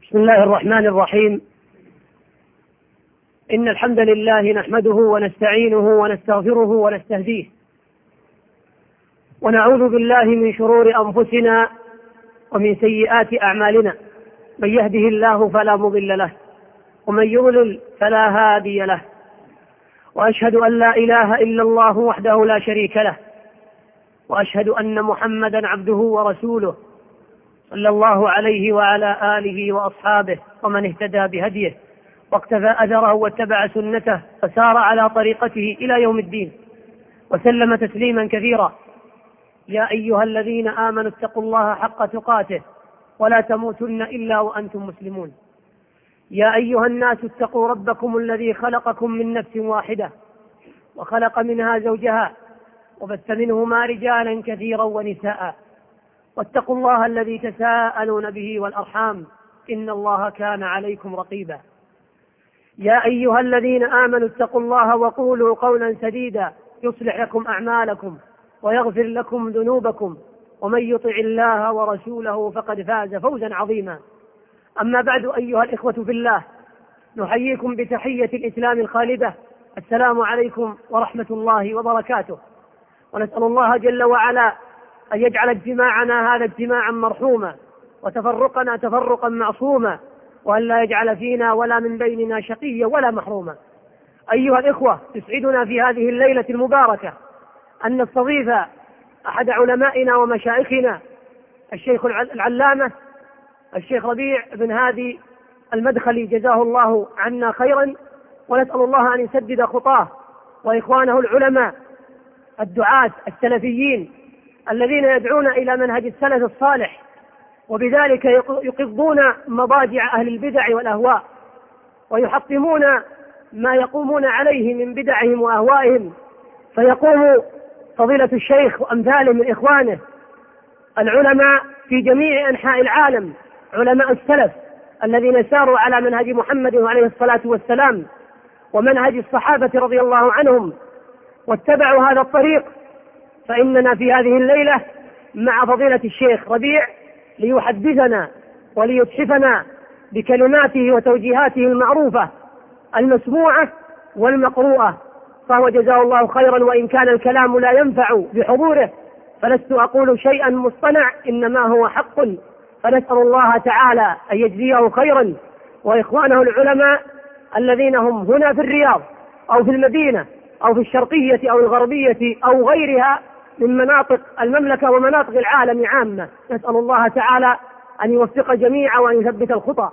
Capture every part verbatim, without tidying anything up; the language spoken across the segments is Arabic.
بسم الله الرحمن الرحيم. إن الحمد لله نحمده ونستعينه ونستغفره ونستهديه، ونعوذ بالله من شرور أنفسنا ومن سيئات أعمالنا. من يهده الله فلا مضل له، ومن يضلل فلا هادي له، وأشهد أن لا إله إلا الله وحده لا شريك له، وأشهد أن محمدا عبده ورسوله صلى الله عليه وعلى آله وأصحابه ومن اهتدى بهديه واقتفى أثره واتبع سنته فسار على طريقته إلى يوم الدين، وسلم تسليما كثيرا. يا أيها الذين آمنوا اتقوا الله حق تقاته ولا تموتن إلا وأنتم مسلمون. يا أيها الناس اتقوا ربكم الذي خلقكم من نفس واحدة وخلق منها زوجها وبث منهما رجالا كثيرا ونساء، واتقوا الله الذي تساءلون به والأرحام إن الله كان عليكم رقيبا. يا أيها الذين آمنوا اتقوا الله وقولوا قولا سديدا يصلح لكم أعمالكم ويغفر لكم ذنوبكم، ومن يطع الله ورسوله فقد فاز فوزا عظيما. أما بعد، أيها الإخوة في الله، نحييكم بتحية الإسلام الخالدة، السلام عليكم ورحمة الله وبركاته. ونسأل الله جل وعلا أن يجعل اجتماعنا هذا اجتماعا مرحوما، وتفرقنا تفرقا معصوما، وأن لا يجعل فينا ولا من بيننا شقيا ولا محروما. أيها الإخوة، يسعدنا في هذه الليلة المباركة أن نستضيف أحد علمائنا ومشايخنا الشيخ العلامة الشيخ ربيع بن هادي المدخلي، جزاه الله عنا خيرا، ونسأل الله أن يسدد خطاه وإخوانه العلماء الدعاة السلفيين الذين يدعون إلى منهج السلف الصالح، وبذلك يقضون مضاجع أهل البدع والأهواء، ويحطمون ما يقومون عليه من بدعهم وأهوائهم. فيقوم فضيلة الشيخ وأمثاله من إخوانه العلماء في جميع أنحاء العالم، علماء السلف الذين ساروا على منهج محمد عليه الصلاة والسلام ومنهج الصحابة رضي الله عنهم واتبعوا هذا الطريق. فإننا في هذه الليلة مع فضيلة الشيخ ربيع ليحدثنا وليتحفنا بكلماته وتوجيهاته المعروفة المسموعة والمقروءة، فهو جزاه الله خيرا. وإن كان الكلام لا ينفع بحضوره فلست أقول شيئا مصطنع، إنما هو حق، فنسأل الله تعالى أن يجزيه خيرا، وإخوانه العلماء الذين هم هنا في الرياض أو في المدينة أو في الشرقية أو الغربية أو غيرها من مناطق المملكة ومناطق العالم عامة، نسأل الله تعالى أن يوفق جميعا وأن يثبت الخطى.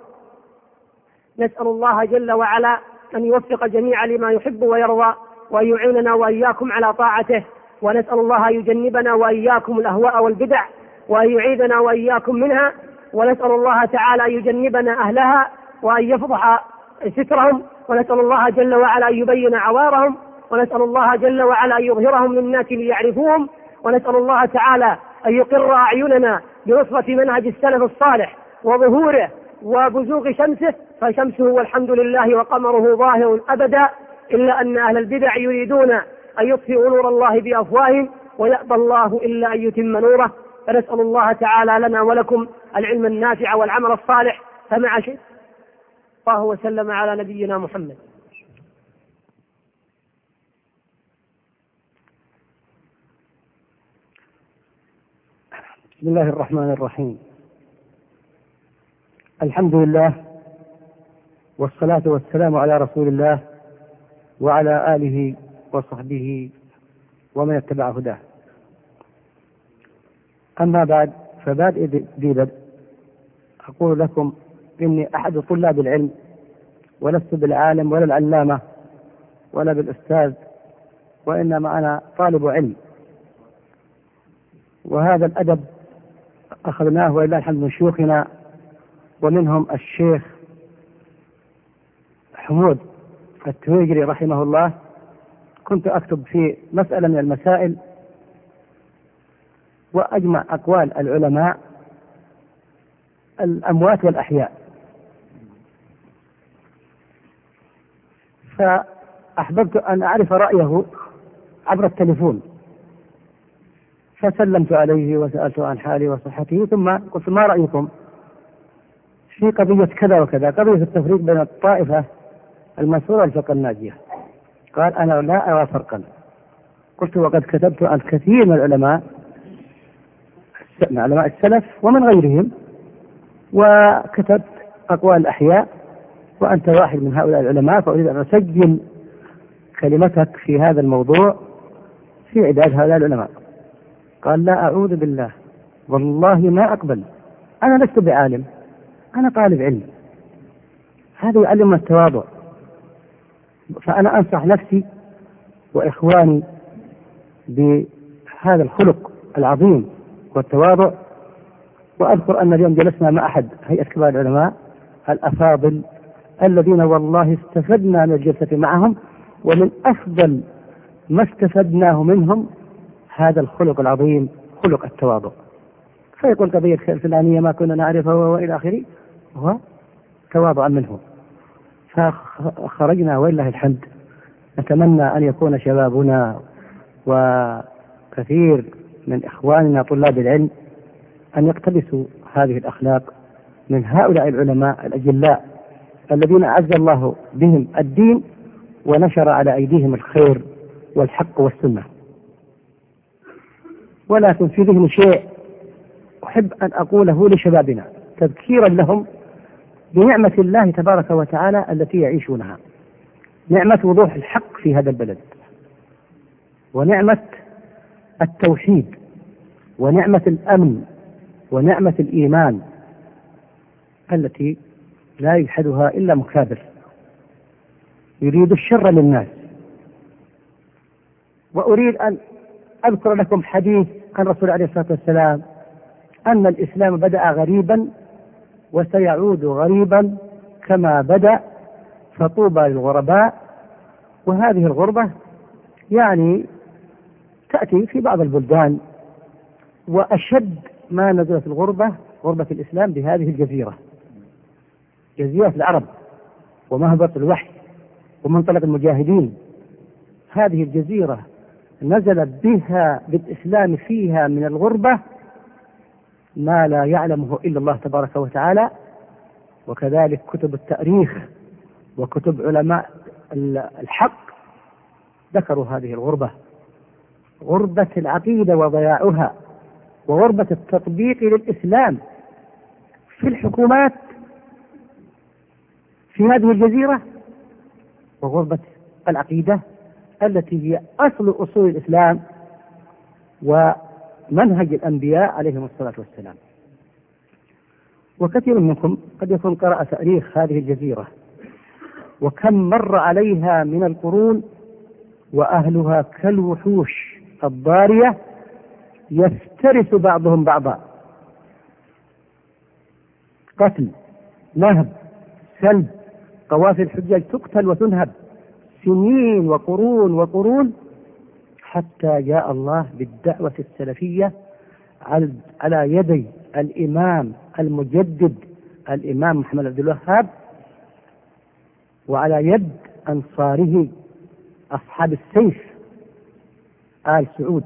نسأل الله جل وعلا أن يوفق جميعا لما يحب ويرضى، وأن يعيننا وإياكم على طاعته، ونسأل الله أن يجنبنا وإياكم الأهواء والبدع، وأن يعيذنا وإياكم منها، ونسأل الله تعالى أن يجنبنا أهلها وأن يفضح سترهم، ونسأل الله جل وعلا أن يبين عوارهم، ونسأل الله جل وعلا أن يظهرهم للناس ليعرفوهم، ونسأل الله تعالى أن يقر أعيننا بنصرة منهج السلف الصالح وظهوره وبزوغ شمسه، فشمسه والحمد لله وقمره ظاهر أبدا، إلا أن أهل البدع يريدون أن يطفئوا نور الله بأفواههم ويأبى الله إلا أن يتم نوره. فنسأل الله تعالى لنا ولكم العلم النافع والعمل الصالح. فمع شيء الله وسلم على نبينا محمد. بسم الله الرحمن الرحيم. الحمد لله والصلاة والسلام على رسول الله وعلى آله وصحبه ومن اتبع هداه. أما بعد، فبادئ ذي بدء أقول لكم إني أحد طلاب العلم، ولست بالعالم ولا العلامة ولا بالأستاذ، وإنما أنا طالب علم. وهذا الأدب أخذناه ولله الحمد من شيوخنا، ومنهم الشيخ حمود التويجري رحمه الله. كنت أكتب في مسألة من المسائل وأجمع أقوال العلماء الأموات والأحياء، فأحببت أن أعرف رأيه عبر التليفون، فسلمت عليه وسألته عن حالي وصحته، ثم قلت: ما رأيكم؟ في قضية كذا وكذا، قضية التفريق بين الطائفة المنصورة والفرقة الناجية. قال أنا لا أرى فرقا. قلت وقد كتبت عن كثير من العلماء من علماء السلف ومن غيرهم، وكتبت أقوال الأحياء، وأنت واحد من هؤلاء العلماء، فأريد أن أسجل كلمتك في هذا الموضوع في عداد هؤلاء العلماء. قال لا أعوذ بالله، والله ما أقبل، أنا لست بعالم، أنا طالب علم. هذا يعلمنا التواضع. فأنا أنصح نفسي وإخواني بهذا الخلق العظيم والتواضع. وأذكر أن اليوم جلسنا مع أحد هيئة كبار العلماء الأفاضل الذين والله استفدنا من الجلسة معهم، ومن أفضل ما استفدناه منهم هذا الخلق العظيم، خلق التواضع. فيقول قضية الفلانية ما كنا نعرفها وإلى آخره، هو تواضعا منه. فخرجنا ولله الحمد. نتمنى أن يكون شبابنا وكثير من إخواننا طلاب العلم أن يقتبسوا هذه الأخلاق من هؤلاء العلماء الأجلاء الذين أعز الله بهم الدين ونشر على أيديهم الخير والحق والسنة. ولكن في ذهن شيء أحب أن أقوله لشبابنا تذكيرا لهم بنعمة الله تبارك وتعالى التي يعيشونها، نعمة وضوح الحق في هذا البلد، ونعمة التوحيد، ونعمة الأمن، ونعمة الإيمان التي لا يجحدها إلا مكابر يريد الشر للناس. وأريد أن أذكر لكم حديث عن الرسول عليه الصلاة والسلام أن الإسلام بدأ غريبا وسيعود غريبا كما بدأ، فطوبى للغرباء. وهذه الغربة يعني تأتي في بعض البلدان، وأشد ما نزلت الغربة غربة الإسلام بهذه الجزيرة، جزيرة العرب ومهبط الوحي ومنطلق المجاهدين. هذه الجزيرة نزل بها بالإسلام فيها من الغربة ما لا يعلمه إلا الله تبارك وتعالى. وكذلك كتب التاريخ وكتب علماء الحق ذكروا هذه الغربة، غربة العقيدة وضياعها، وغربة التطبيق للإسلام في الحكومات في هذه الجزيرة، وغربة العقيدة التي هي أصل أصول الإسلام ومنهج الأنبياء عليهم الصلاة والسلام. وكثير منكم قد يكون قرأ تاريخ هذه الجزيرة وكم مر عليها من القرون، وأهلها كالوحوش الضارية يفترس بعضهم بعضا، قتل، نهب، سلب، قوافل الحجاج تقتل وتنهب سنين وقرون وقرون، حتى جاء الله بالدعوة السلفية على يدي الإمام المجدد الإمام محمد عبد الوهاب، وعلى يد أنصاره أصحاب السيف آل سعود،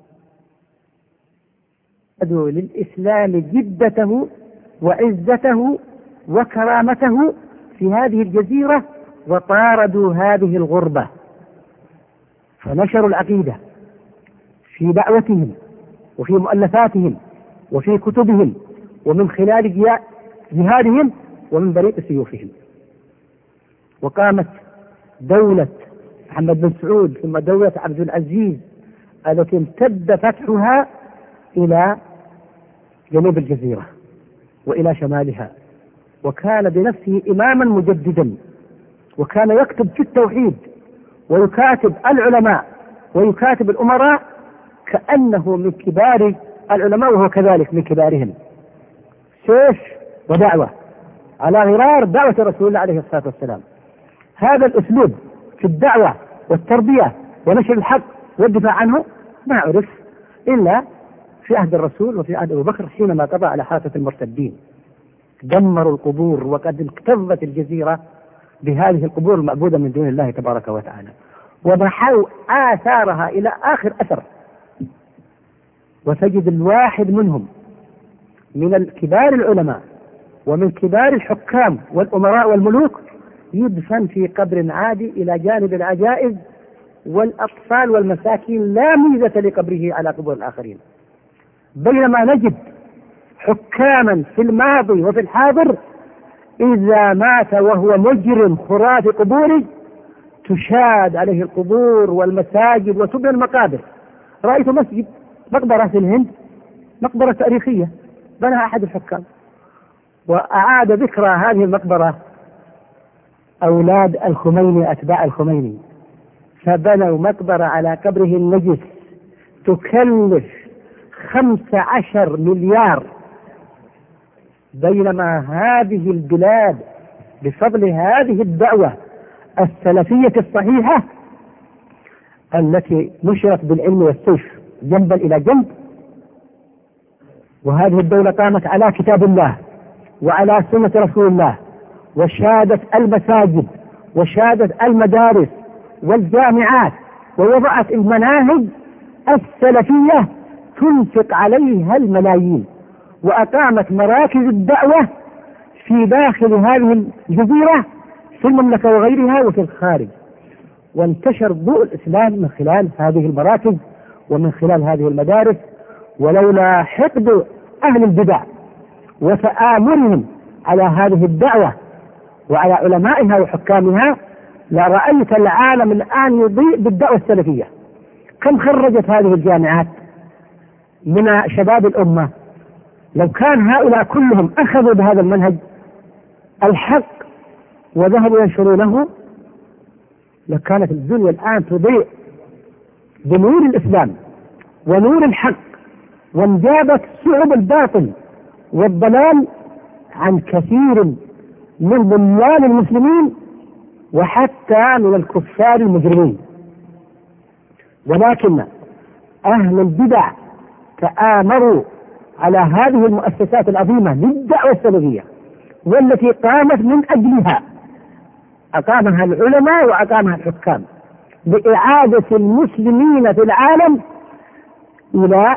أدوا للإسلام جدته وعزته وكرامته في هذه الجزيرة، وطاردوا هذه الغربة، فنشروا العقيدة في دعوتهم وفي مؤلفاتهم وفي كتبهم ومن خلال جهادهم ومن بريق سيوفهم. وقامت دولة محمد بن سعود ثم دولة عبد العزيز التي امتد فتحها إلى جنوب الجزيرة وإلى شمالها، وكان بنفسه إماما مجددا، وكان يكتب في التوحيد ويكاتب العلماء ويكاتب الأمراء كأنه من كبار العلماء وهو كذلك من كبارهم، سيف ودعوة على غرار دعوة رسول الله عليه الصلاة والسلام. هذا الأسلوب في الدعوة والتربية ونشر الحق والدفاع عنه ما عرف إلا في عهد الرسول وفي عهد أبو بكر حينما قضى على حافة المرتدين، دمروا القبور، وقد اكتظت الجزيرة بهذه القبور المعبودة من دون الله تبارك وتعالى، ومحوا آثارها إلى آخر أثر. وتجد الواحد منهم من الكبار العلماء ومن كبار الحكام والأمراء والملوك يدفن في قبر عادي إلى جانب العجائز والأطفال والمساكين، لا ميزة لقبره على قبور الآخرين. بينما نجد حكاما في الماضي وفي الحاضر إذا مات وهو مجرم خرافي قبوري تشاد عليه القبور والمساجد وتبنى المقابر. رأيت مسجد مقبرة في الهند، مقبرة تاريخية بناها أحد الحكام، وأعاد ذكرى هذه المقبرة أولاد الخميني أتباع الخميني، فبنوا مقبرة على قبره النجس تكلف خمسة عشر مليار. بينما هذه البلاد بفضل هذه الدعوة السلفية الصحيحة التي نشرت بالعلم والسيف جنبا إلى جنب، وهذه الدولة قامت على كتاب الله وعلى سنة رسول الله، وشادت المساجد وشادت المدارس والجامعات، ووضعت المناهج السلفية تنفق عليها الملايين، وأقامت مراكز الدعوة في داخل هذه الجزيرة في المملكة وغيرها وفي الخارج، وانتشر ضوء الإسلام من خلال هذه المراكز ومن خلال هذه المدارس. ولولا حقد أهل البدع وتآمرهم على هذه الدعوة وعلى علمائها وحكامها لرأيت العالم الآن يضيء بالدعوة السلفية. كم خرجت هذه الجامعات من شباب الأمة؟ لو كان هؤلاء كلهم أخذوا بهذا المنهج الحق وذهبوا ينشرونه لكانت الدنيا الآن تضيء بنور الإسلام ونور الحق، وانجابت شعب الباطل والضلال عن كثير من ضلال المسلمين وحتى من الكفار المجرمين. ولكن أهل البدع تآمروا على هذه المؤسسات العظيمة للدعوة السلفية والتي قامت من أجلها، أقامها العلماء وأقامها الحكام لإعادة المسلمين في العالم إلى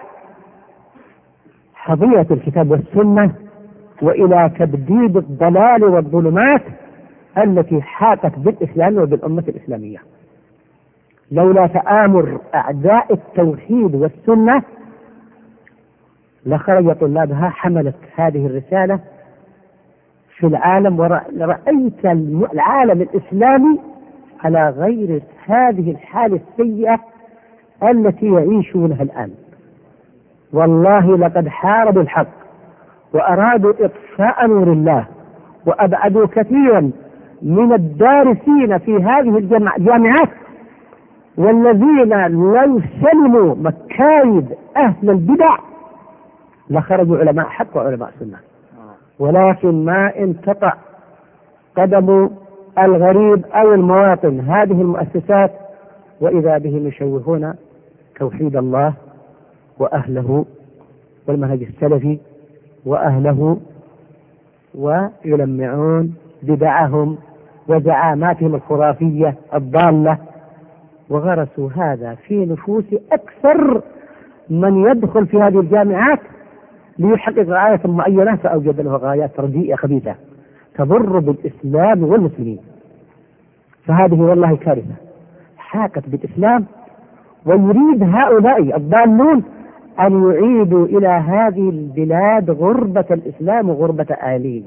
حظيرة الكتاب والسنة وإلى تبديد الضلال والظلمات التي حاقت بالإسلام وبالأمة الإسلامية. لولا تآمر أعداء التوحيد والسنة لخرج طلابها حملت هذه الرسالة في العالم، ورأيت العالم الإسلامي على غير هذه الحالة السيئة التي يعيشونها الآن. والله لقد حاربوا الحق وأرادوا إطفاء نور الله، وأبعدوا كثيرا من الدارسين في هذه الجامعات، والذين لو سلموا مكايد أهل البدع لخرجوا علماء حق وعلماء سنة. ولكن ما انتقع قدم الغريب أو المواطن هذه المؤسسات وإذا بهم يشوهون توحيد الله وأهله والمنهج السلفي وأهله، ويلمعون بدعهم وزعاماتهم الخرافية الضالة، وغرسوا هذا في نفوس أكثر من يدخل في هذه الجامعات ليحقق غاية معينة، فأوجد له غايات رديئة خبيثة تضر بالإسلام والمسلمين. فهذه والله كارثة حاكت بالإسلام، ويريد هؤلاء الضالون أن يعيدوا إلى هذه البلاد غربة الإسلام وغربة أهله.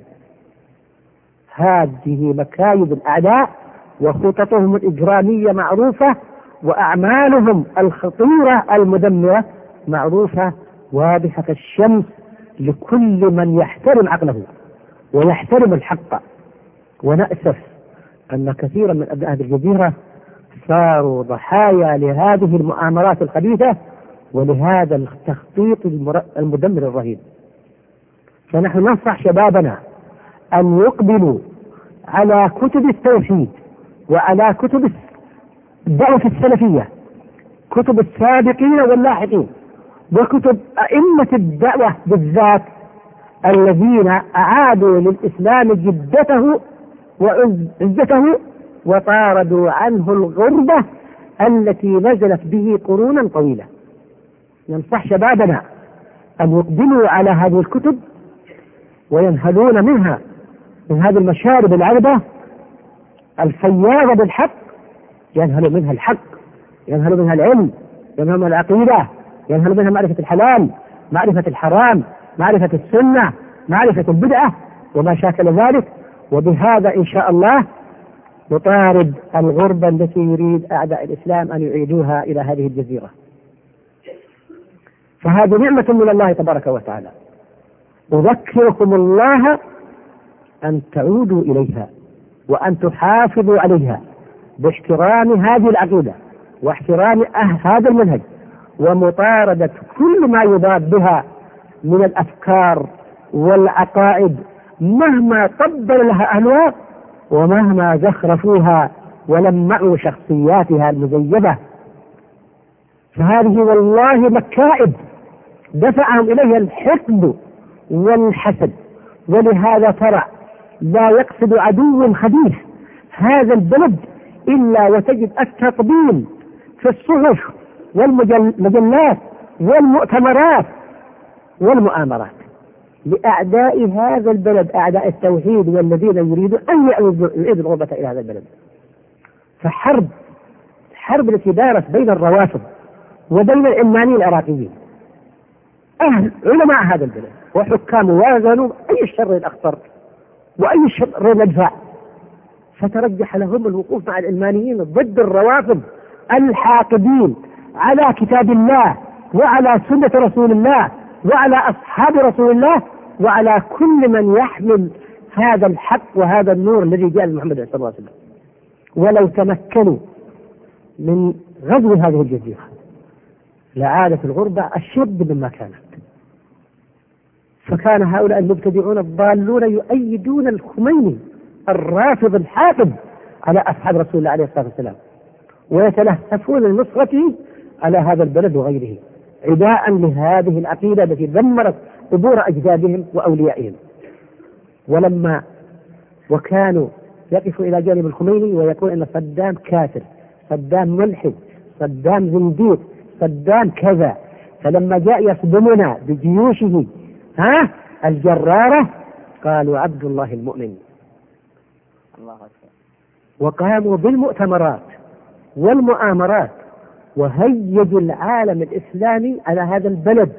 هذه مكايد الأعداء وخططهم الإجرامية معروفة، وأعمالهم الخطيرة المدمرة معروفة واضحة كالشمس لكل من يحترم عقله ويحترم الحق. ونأسف أن كثيرا من أبناء هذه الجزيرة صاروا ضحايا لهذه المؤامرات الخبيثة ولهذا التخطيط المدمر الرهيب. فنحن ننصح شبابنا أن يقبلوا على كتب التوحيد وعلى كتب الدعوة السلفية، كتب السابقين واللاحقين، وكتب أئمة الدعوة بالذات الذين أعادوا للإسلام جدته وعزته وطاردوا عنه الغربة التي نزلت به قرونا طويلة. ننصح شبابنا أن يقبلوا على هذه الكتب وينهلون منها من هذه المشارب العذبة الفياضة بالحق، ينهل منها الحق، ينهل منها العلم، ينهل منها العقيدة، ينهل منها معرفة الحلال، معرفة الحرام، معرفة السنة، معرفة البدعة وما شاكل ذلك. وبهذا إن شاء الله نطارد الغربة التي يريد أعداء الإسلام أن يعيدوها إلى هذه الجزيرة. فهذه نعمة من الله تبارك وتعالى. أذكركم الله أن تعودوا إليها وأن تحافظوا عليها باحترام هذه العقيدة واحترام هذا المنهج ومطاردة كل ما يضاد بها من الأفكار والعقائد مهما طبل لها أهلها ومهما زخرفوها ولمعوا شخصياتها المزيفة. فهذه والله مكائد دفعهم إليها الحقد والحسد. ولهذا ترى لا يقصد عدو خبيث هذا البلد إلا وتجد التطبيل في الصحف والمجلات والمؤتمرات والمؤامرات لأعداء هذا البلد، أعداء التوحيد والذين يريدون أن يعيدوا الغربة إلى هذا البلد. فحرب حرب التي دارت بين الروافض وبين العلمانيين العراقيين أهل علماء هذا البلد وحكام وازنوا أي الشر الأخطر وأي الشر الأدفع، فترجح لهم الوقوف مع العلمانيين ضد الروافض الحاقدين على كتاب الله وعلى سنة رسول الله وعلى أصحاب رسول الله وعلى كل من يحمل هذا الحق وهذا النور الذي جاء لمحمد صلى الله عليه وسلم. ولو تمكنوا من غزو هذه الجزيرة لعادت الغربة أشد مما كانت. فكان هؤلاء المبتدعون الضالون يؤيدون الخميني الرافض الحاقد على أصحاب رسول الله عليه الصلاة والسلام ويتلهفون لنصرته على هذا البلد وغيره عداء لهذه العقيدة التي دمرت قبور أجدادهم وأوليائهم. ولما وكانوا يقفوا إلى جانب الخميني ويقول أن صدام كافر، صدام ملحد، صدام زنديق، صدام كذا، فلما جاء يصدمنا بجيوشه ها الجرارة قالوا عبد الله المؤمن. الله أكبر. وقاموا بالمؤتمرات والمؤامرات وهيجوا العالم الإسلامي على هذا البلد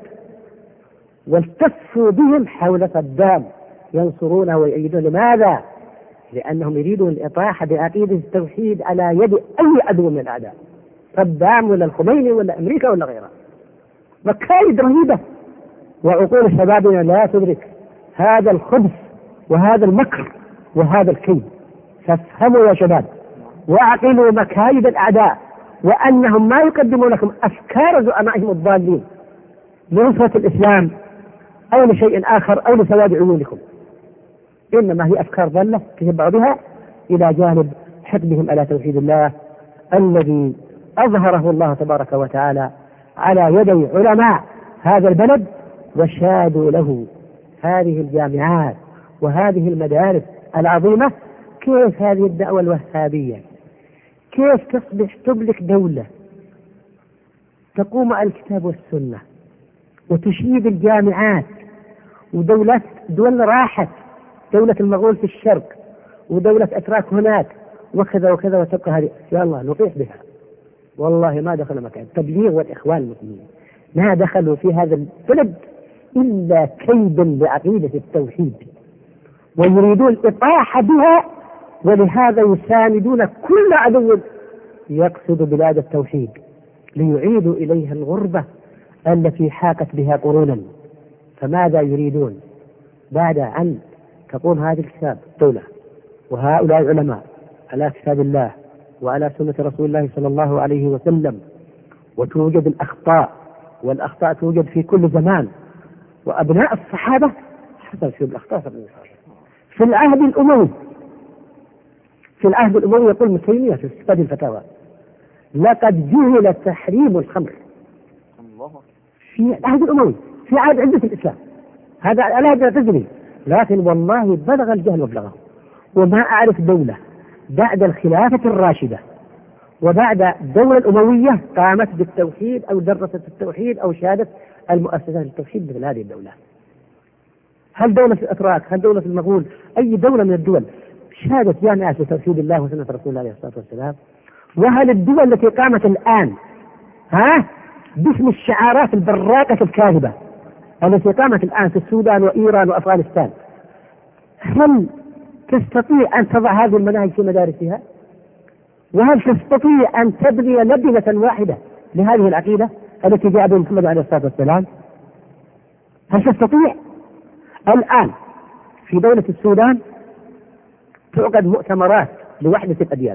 والتفوا بهم حول صدام ينصرونه ويؤيدون. لماذا؟ لأنهم يريدون الإطاحة بعقيدة التوحيد على يد أي عدو من الأعداء، صدام ولا الخميني ولا أمريكا ولا غيرها. مكايد رهيبة وعقول شبابنا لا تدرك هذا الخبث وهذا المكر وهذا الكيد. فافهموا يا شباب وعقلوا مكايد الأعداء وأنهم ما يقدمون لكم أفكار زعمائهم الضالين لنصرة الإسلام أو لشيء آخر أو لسواد عيونكم، إنما هي أفكار ضالة تتبع بها إلى جانب حقدهم على توحيد الله الذي أظهره الله تبارك وتعالى على يدي علماء هذا البلد وشادوا له هذه الجامعات وهذه المدارس العظيمة. كيف هذه الدعوة الوهابية كيف تصبح تملك دولة تقوم على الكتاب والسنة وتشيد الجامعات ودولة دول راحت، دولة المغول في الشرق ودولة أتراك هناك وكذا وكذا، وتبقى هذه يا الله نطيح بها. والله ما دخل مكان التبليغ والإخوان المسلمين ما دخلوا في هذا البلد إلا كيدا لعقيدة التوحيد ويريدون الإطاحة بها، ولهذا يساندون كل عدو يقصد بلاد التوحيد ليعيدوا إليها الغربة التي حاكت بها قرونا. فماذا يريدون بعد أن تقوم هذه الكتاب دولة وهؤلاء العلماء على كتاب الله وعلى سنة رسول الله صلى الله عليه وسلم وتوجد الأخطاء، والأخطاء توجد في كل زمان، وأبناء الصحابة حصل فيهم الأخطاء في العهد الأموي. في العهد الأموي يقول ابن تيمية في استفاد الفتاوى لقد جهل تحريم الخمر في العهد الأموي في عهد عدة الإسلام، هذا لا تدري، لكن والله بلغ الجهل وبلغه. وما أعرف دولة بعد الخلافة الراشدة وبعد الدولة الأموية قامت بالتوحيد أو درست التوحيد أو شهادت المؤسسات التوحيد مثل هذه الدولة. هل دولة الأتراك؟ هل دولة المغول؟ أي دولة من الدول شهدت جامعة لتوحيد الله وسنة رسول الله عليه الصلاة والسلام؟ وهل الدول التي قامت الآن ها باسم الشعارات البراقة الكاذبة التي قامت الآن في السودان وإيران وأفغانستان، هل تستطيع أن تضع هذه المناهج في مدارسها؟ وهل تستطيع أن تبني لبنة واحدة لهذه العقيدة التي جاء بها محمد عليه الصلاة والسلام؟ هل تستطيع؟ الآن في دولة السودان تعقد مؤتمرات لوحدة الأديان،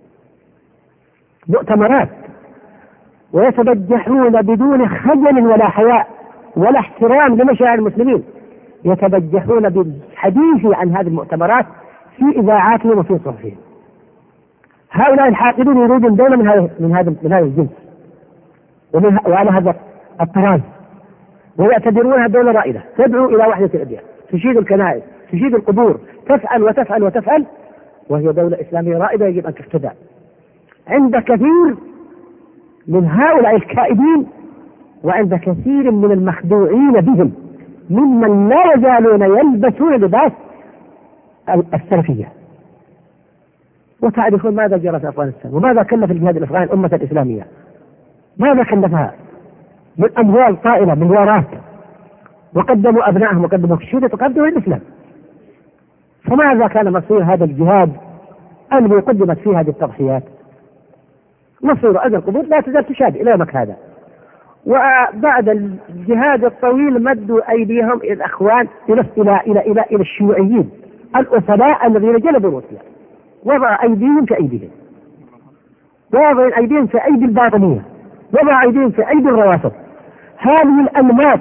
مؤتمرات، ويتبجحون بدون خجل ولا حياء ولا احترام لمشاعر المسلمين، يتبجحون بالحديث عن هذه المؤتمرات في إذاعاتهم وفي صحفهم. هؤلاء الحاقدون يريدون دولة من هذا من هذا من هذا الجنس ومن وعلى هذا الطراز، ويعتبرونها دولة رائدة تدعو إلى وحدة الأديان، تشيد الكنائس، تشيد القبور، تفعل وتفعل وتفعل، وهي دولة إسلامية رائدة يجب أن تفتدى. عند كثير من هؤلاء الكائدين وعند كثير من المخدوعين بهم ممن لا يزالون يلبسون لباس السلفية. وتعرفون ماذا جرى في أفغانستان وماذا كلف الجهاد الأفغاني الأمة الإسلامية، ماذا كلفها من أموال طائلة من وراث، وقدموا أبنائهم وقدموا الشهداء وقدموا الإسلام. فماذا كان مصير هذا الجهاد الذي قدمت فيه هذه التضحيات؟ مصير أجل القبور لا تزال تشاد إلى يومك هذا. وبعد الجهاد الطويل مدوا أيديهم إلى الأخوان إلى إلى إلى إلى, إلى الشيوعيين الأصلاء الذين جلبوا روسيا، وضع أيديهم في أيديهم، وضع أيديهم في أيدي الباطنية، وضع أيديهم في أيدي الروافض. هذه الأنماط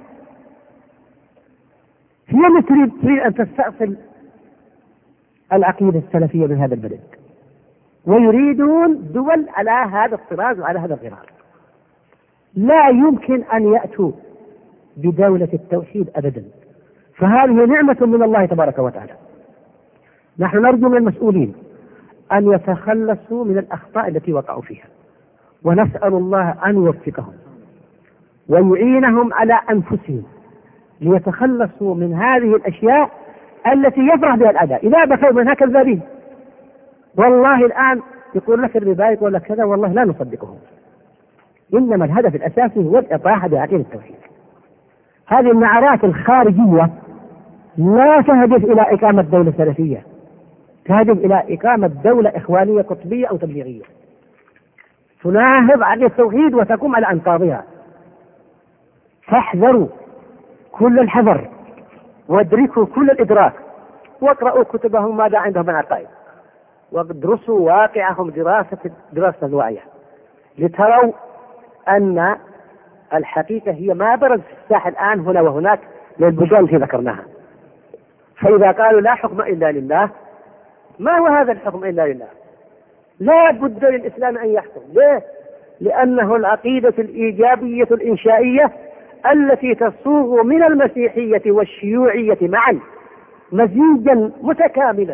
هي التي تريد, تريد أن تستأصل العقيدة السلفية من هذا البلد، ويريدون دول على هذا الطراز وعلى هذا الغرار. لا يمكن أن يأتوا بدولة التوحيد أبدا، فهذه نعمة من الله تبارك وتعالى. نحن نرجو من المسؤولين أن يتخلصوا من الأخطاء التي وقعوا فيها، ونسأل الله أن يوفقهم ويعينهم على أنفسهم ليتخلصوا من هذه الأشياء التي يفرح بها الأعداء. إذا بكوا منها كذابين، والله الآن يقول لك الربا يقول لك كذا، والله لا نصدقهم. إنما الهدف الأساسي هو الإطاحة بعقيدة التوحيد. هذه النعرات الخارجية لا تهدف إلى إقامة دولة سلفية، تهدف إلى إقامة دولة إخوانية قطبية أو تبليغية تناهض عقيدة التوحيد وتقوم على أنقاضها. فاحذروا كل الحذر وادركوا كل الإدراك، واقرأوا كتبهم ماذا عندهم من عقائد، وادرسوا واقعهم دراسة دراسة واعية، لتروا أن الحقيقة هي ما برز في الساحة الآن هنا وهناك للبلدان التي ذكرناها. فإذا قالوا لا حكم إلا لله، ما هو هذا الحكم إلا لله؟ لا بد للإسلام أن يحكم. ليه؟ لأنه العقيدة الإيجابية الإنشائية التي تصوغ من المسيحية والشيوعية معا مزيجا متكاملا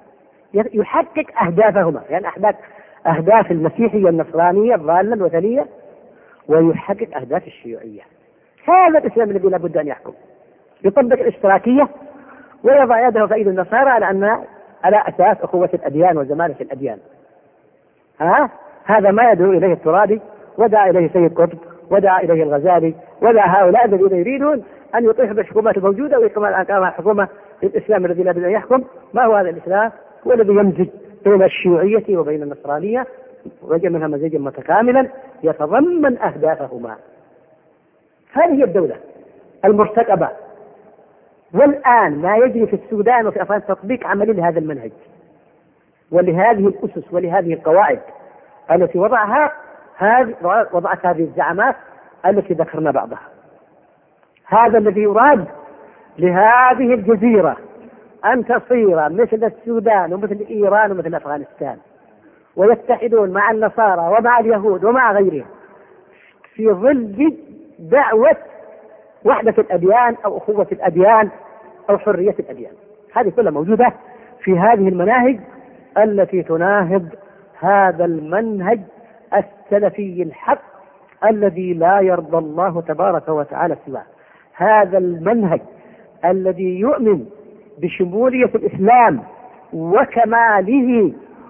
يحقق أهدافهما، يعني أحداث أهداف المسيحية النصرانية الضالة الوثنية، ويحقق أهداف الشيوعية. هذا الإسلام الذي لا بد أن يحكم، يطبق الاشتراكية ويضع يده في أيدي النصارى على أن على أساس أخوة الأديان وزمالة الأديان. ها؟ هذا ما يدعو إليه الترابي، ودعا إليه سيد قطب، ودعا إليه الغزالي، ودعا هؤلاء الذين يريدون أن يطيحوا بالحكومات الموجودة ويقوم على حكومة الإسلام الذي لا بد أن يحكم. ما هو هذا الإسلام؟ هو الذي يمزج بين الشيوعية وبين النصرانية، ويجعل منها مزيجا متكاملا يتضمن أهدافهما. هذه هي الدولة المرتقبة. والآن ما يجري في السودان وفي أفغانستان تطبيق عملي لهذا المنهج ولهذه الأسس ولهذه القواعد التي وضعها هذه وضعت هذه الزعامات التي ذكرنا بعضها. هذا الذي يراد لهذه الجزيرة أن تصير مثل السودان ومثل إيران ومثل أفغانستان، ويتحدون مع النصارى ومع اليهود ومع غيرهم في ظل دعوة وحدة الأديان أو أخوة الأديان أو حرية الأديان. هذه كلها موجودة في هذه المناهج التي تناهض هذا المنهج السلفي الحق الذي لا يرضى الله تبارك وتعالى سواه. هذا المنهج الذي يؤمن بشمولية الإسلام وكماله،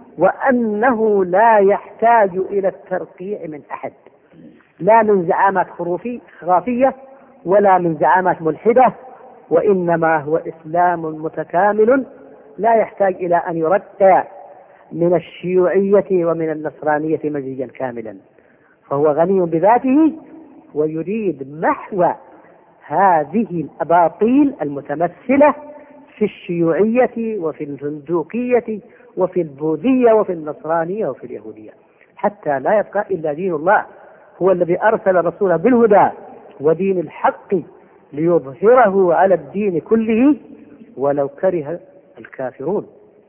وأنه لا يحتاج إلى الترقيع من أحد، لا من زعامات خرافية ولا من زعامات ملحدة، وإنما هو إسلام متكامل لا يحتاج إلى أن يرتع من الشيوعية ومن النصرانية مزيجا كاملا، فهو غني بذاته ويريد محو هذه الأباطيل المتمثلة في الشيوعية وفي الهندوكية وفي البوذية وفي النصرانية وفي اليهودية، حتى لا يبقى إلا دين الله. هو الذي أرسل رسوله بالهدى ودين الحق ليظهره على الدين كله ولو كره الكافرون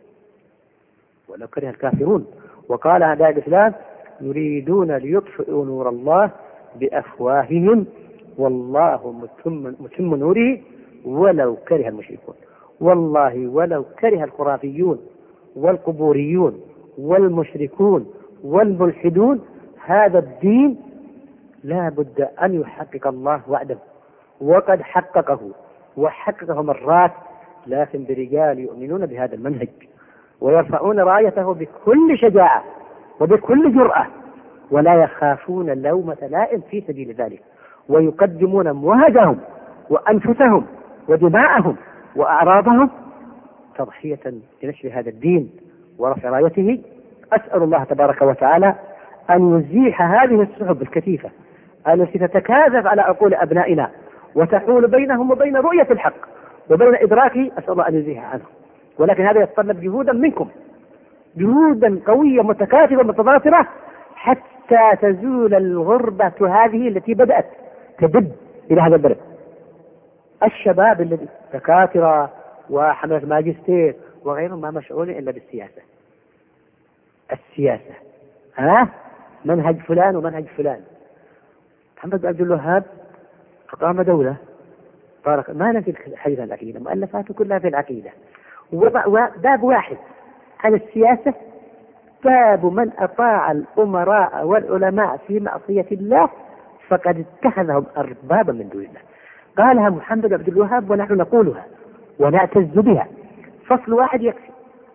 ولو كره الكافرون وقال أعداء الإسلام يريدون ليطفئوا نور الله بأفواههم والله متم, متم نوره ولو كره المشركون. والله ولو كره الخرافيون والقبوريون والمشركون والملحدون هذا الدين لا بد أن يحقق الله وعده، وقد حققه وحققه مرات، لكن برجال يؤمنون بهذا المنهج ويرفعون رايته بكل شجاعة وبكل جرأة ولا يخافون لومة لائم في سبيل ذلك، ويقدمون مهجهم وأنفسهم ودماءهم وأعراضهم تضحية لنشر هذا الدين ورفع رايته. أسأل الله تبارك وتعالى أن يزيح هذه السحب الكثيفة التي تتكاذب على عقول أبنائنا وتحول بينهم وبين رؤية الحق وبين إدراكه، أسأل الله أن يزيح عنهم، ولكن هذا يتطلب جهودا منكم، جهودا قوية متكاتبة متضافرة حتى تزول الغربة هذه التي بدأت تدب إلى هذا البلد. الشباب الذي دكاترة وحملة ماجستير وغيرهم ما مشغول إلا بالسياسة، السياسة ها منهج فلان ومنهج فلان. محمد عبد الوهاب أقام دولة بارك ما نزل حديث العقيدة، مؤلفاته كلها في العقيدة، وباب واحد عن السياسة باب من أطاع الأمراء والعلماء في معصية الله فقد اتخذهم أربابا من دون الله. قالها محمد عبد الوهاب ونحن نقولها ونعتز بها. فصل واحد يكفي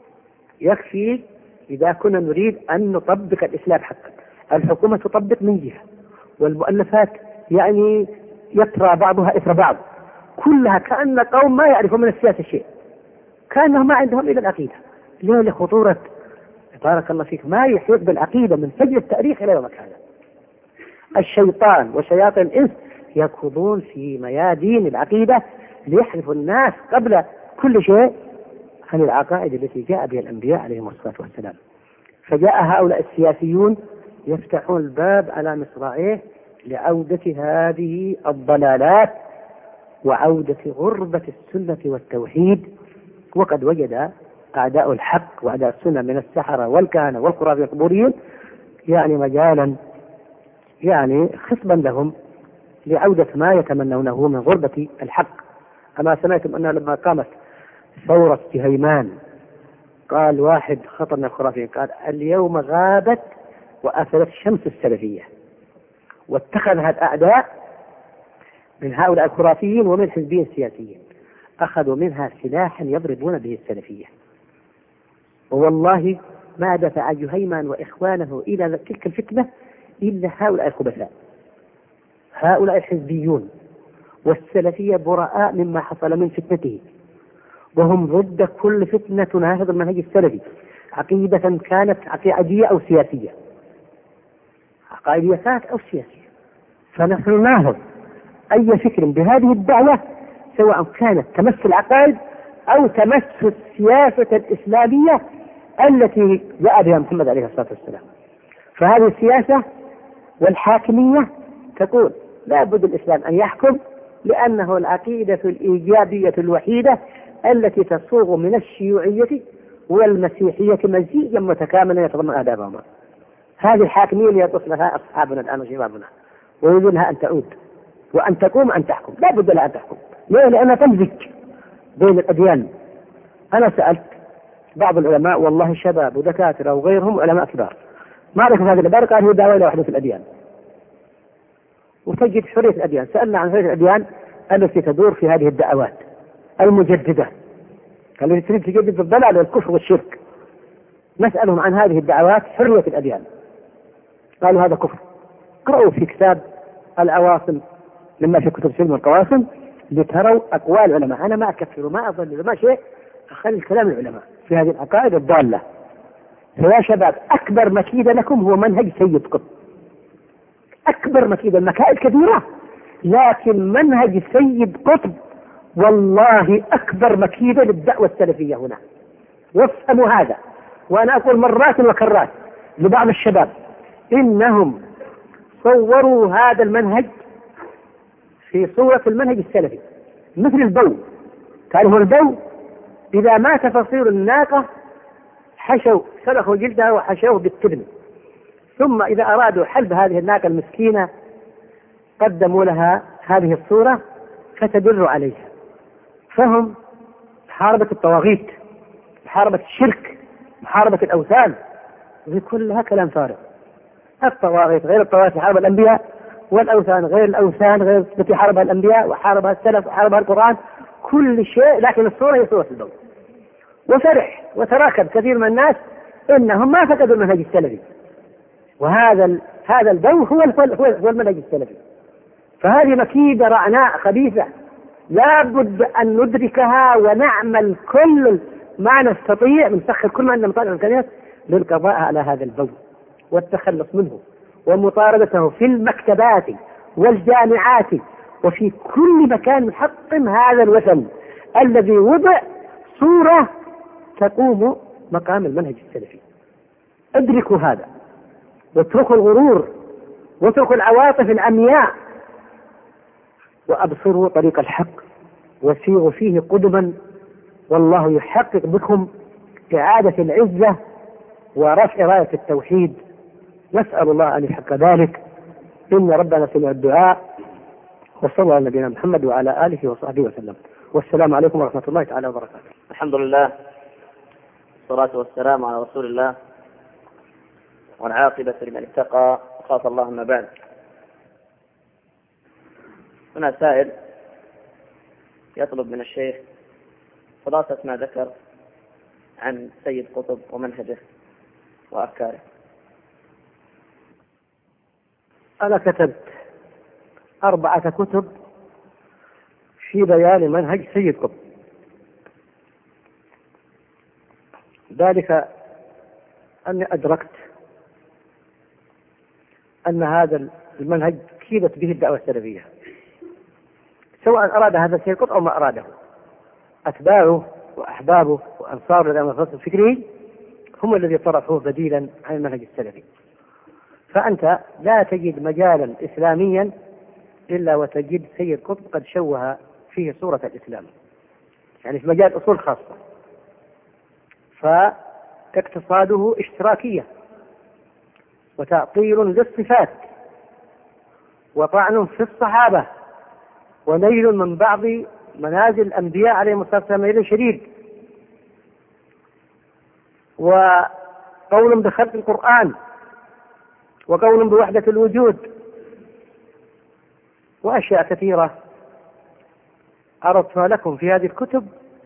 يكفي إذا كنا نريد أن نطبق الإسلام حقا. الحكومة تطبق من جهة، والمؤلفات يعني يترى بعضها إثر بعض، كلها كأن قوم ما يعرفون من السياسة شيء، كأنهم ما عندهم إلا العقيدة. ليه؟ لخطورة بارك الله فيك ما يحيط بالعقيدة من فجر التاريخ إلى يومك هذا. الشيطان وشياطين الإنس يركضون في ميادين العقيدة ليحرفوا الناس قبل كل شيء عن العقائد التي جاء بها الأنبياء عليهم الصلاة والسلام. فجاء هؤلاء السياسيون يفتحون الباب على مصراعيه لعودة هذه الضلالات وعودة غربة السنة والتوحيد. وقد وجد أعداء الحق وأعداء السنة من السحرة والكهنة والخرافيين والقبوريين يعني مجالا يعني خصبا لهم لعودة ما يتمنونه من غربة الحق. أما سمعتم أنه لما قامت ثورة جهيمان قال واحد خطر من الخرافيين قال اليوم غابت وأفلت شمس السلفية، واتخذها الأعداء من هؤلاء الخرافيين ومن الحزبيين السياسيين أخذوا منها سلاحا يضربون به السلفية. ووالله ما دفع جهيمان وإخوانه إلى تلك الفتنة إلا هؤلاء الخبثاء، هؤلاء الحزبيون، والسلفية براء مما حصل من فتنته، وهم ضد كل فتنة تناهض المنهج السلفي عقيدة كانت عقيدية أو سياسية، عقائدية كانت أو سياسية. فنحن ناهض أي فكر بهذه الدعوة سواء كانت تمس العقائد أو تمس السياسة الإسلامية التي جاء بها محمد عليه الصلاة والسلام. فهذه السياسة والحاكمية تقول لا بد الإسلام أن يحكم، لأنه العقيدة الإيجابية الوحيدة التي تصوغ من الشيوعية والمسيحية مزيجا متكاملا يتضمن آدابهما. هذه الحاكمية اللي يطلق لها أصحابنا الآن وشبابنا ويريدونها أن تعود وأن تقوم أن تحكم. لا بد لها أن تحكم. ليه؟ لأنها تمزج بين الأديان. أنا سألت بعض العلماء والله شباب ودكاترة وغيرهم علماء كبار ما عرفوا هذه العبارة، قال هي دعوة إلى وحدة الأديان وتجد حرية الأديان. سألنا عن حرية الأديان التي تدور في هذه الدعوات المجددة التي تريد تجدد الضلال والكفر والشرك، نسألهم عن هذه الدعوات حرية الأديان، قالوا هذا كفر. اقرأوا في كتاب العواصم مما في كتب سلم القواسم لتروا أقوال العلماء. أنا ما أكفر وما أضل ما شيء، أخلي كلام العلماء في هذه العقائد الضالة. فيا شباب، أكبر مكيدة لكم هو منهج سيد قطب، أكبر مكيدة. المكائد كثيرة لكن منهج سيد قطب والله أكبر مكيدة للدعوة السلفية هنا. وافهموا هذا. وأنا أقول مرات وكرات لبعض الشباب إنهم صوروا هذا المنهج في صورة المنهج السلفي مثل البو. قالوا البو إذا مات فصيل الناقة حشوا سلخوا جلدها وحشوه بالتبن، ثم إذا أرادوا حلب هذه الناقة المسكينة قدموا لها هذه الصورة فتدر عليها. فهم محاربة الطواغيت، محاربة الشرك، محاربة الأوثان، هذه كلها كلام فارغ. الطواغيت غير الطواغيت حارب الأنبياء، والأوثان غير الأوثان غير التي حاربها الأنبياء وحاربها السلف وحاربها القرآن، كل شيء. لكن الصورة هي صورة البول. وفرح وتراكب كثير من الناس إنهم ما فقدوا المنهج السلفي، وهذا هذا البول هو هو المنهج السلفي. فهذه مكيدة رعناء خبيثة لا بد أن ندركها ونعمل كل ما نستطيع، نسخر كل ما نطلع الإمكانيات للقضاء على هذا البول والتخلص منه ومطاردته في المكتبات والجامعات وفي كل مكان. نحطم هذا الوثن الذي وضع صورة تقوم مقام المنهج السلفي. ادركوا هذا واتركوا الغرور واتركوا العواطف العمياء وأبصروا طريق الحق وسيروا فيه قدما، والله يحقق بكم إعادة العزة ورفع راية التوحيد. نسأل الله أن يحقق ذلك، إن ربنا سمع الدعاء. وصلى الله على نبينا محمد وعلى آله وصحبه وسلم، والسلام عليكم ورحمة الله تعالى وبركاته. الحمد لله والصلاة والسلام على رسول الله، والعاقبة لمن اتقى وخاف الله ما بعد. هنا سائل يطلب من الشيخ خلاصة ما ذكر عن سيد قطب ومنهجه وأفكاره. أنا كتبت أربعة كتب في بيان منهج سيد قطب، ذلك أني أدركت أن هذا المنهج كيدت به الدعوة السلفية، سواء أراد هذا سيد قطب أو ما أراده. أتباعه وأحبابه وأنصار الأمر الفكري هم الذي طرحوه بديلا عن المنهج السلفي. فأنت لا تجد مجالا إسلاميا إلا وتجد سيد قطب قد شوه فيه صورة الإسلام، يعني في مجال أصول خاصة. فاقتصاده اشتراكية وتعطيل للصفات وطعن في الصحابة ونيل من بعض منازل الأنبياء عليهم الصلاة والسلام نيل شديد، وقول بخلق القرآن، وقول بوحدة الوجود، وأشياء كثيرة عرضتها لكم في هذه الكتب.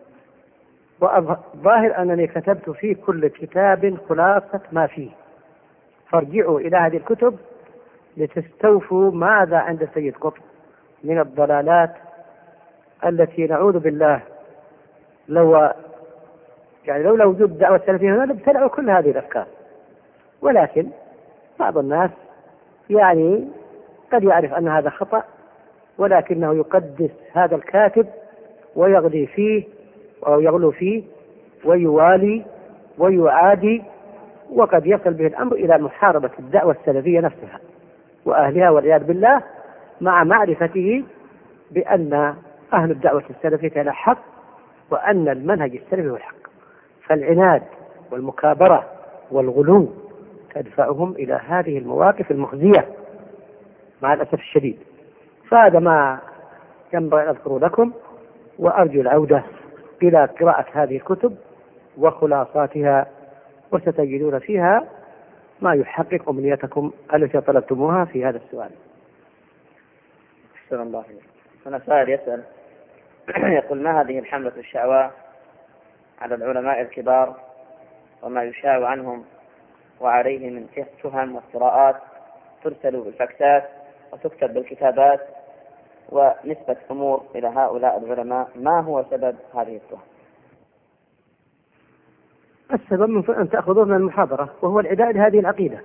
والظاهر أنني كتبت في كل كتاب خلاصة ما فيه، فارجعوا إلى هذه الكتب لتستوفوا ماذا عند سيد قطب من الضلالات التي نعوذ بالله لو يعني لولا وجود الدعوة السلفية هنا لابتلعوا كل هذه الأفكار. ولكن بعض الناس يعني قد يعرف أن هذا خطأ، ولكنه يقدس هذا الكاتب ويغلي فيه أو يغلو فيه ويوالي ويعادي، وقد يصل به الأمر إلى محاربة الدعوة السلفية نفسها وأهلها والعياذ بالله، مع معرفته بأن أهل الدعوة السلفية على حق وأن المنهج السلفي هو الحق. فالعناد والمكابرة والغلو تدفعهم إلى هذه المواقف المخزية مع الأسف الشديد. فهذا ما ينبغي أن أذكره لكم، وأرجو العودة إلى قراءة هذه الكتب وخلاصاتها، وستجدون فيها ما يحقق أمنيتكم التي طلبتموها في هذا السؤال. شكرا الله. هنا سائل يسأل يقول: ما هذه الحملة الشعواء على العلماء الكبار وما يشاع عنهم وعليه من تهم وافتراءات ترسل بالفاكسات وتكتب بالكتابات ونسبة أمور إلى هؤلاء العلماء، ما هو سبب هذه التهم؟ السبب من أن تأخذوه من المحاضرة، وهو العداء لهذه العقيدة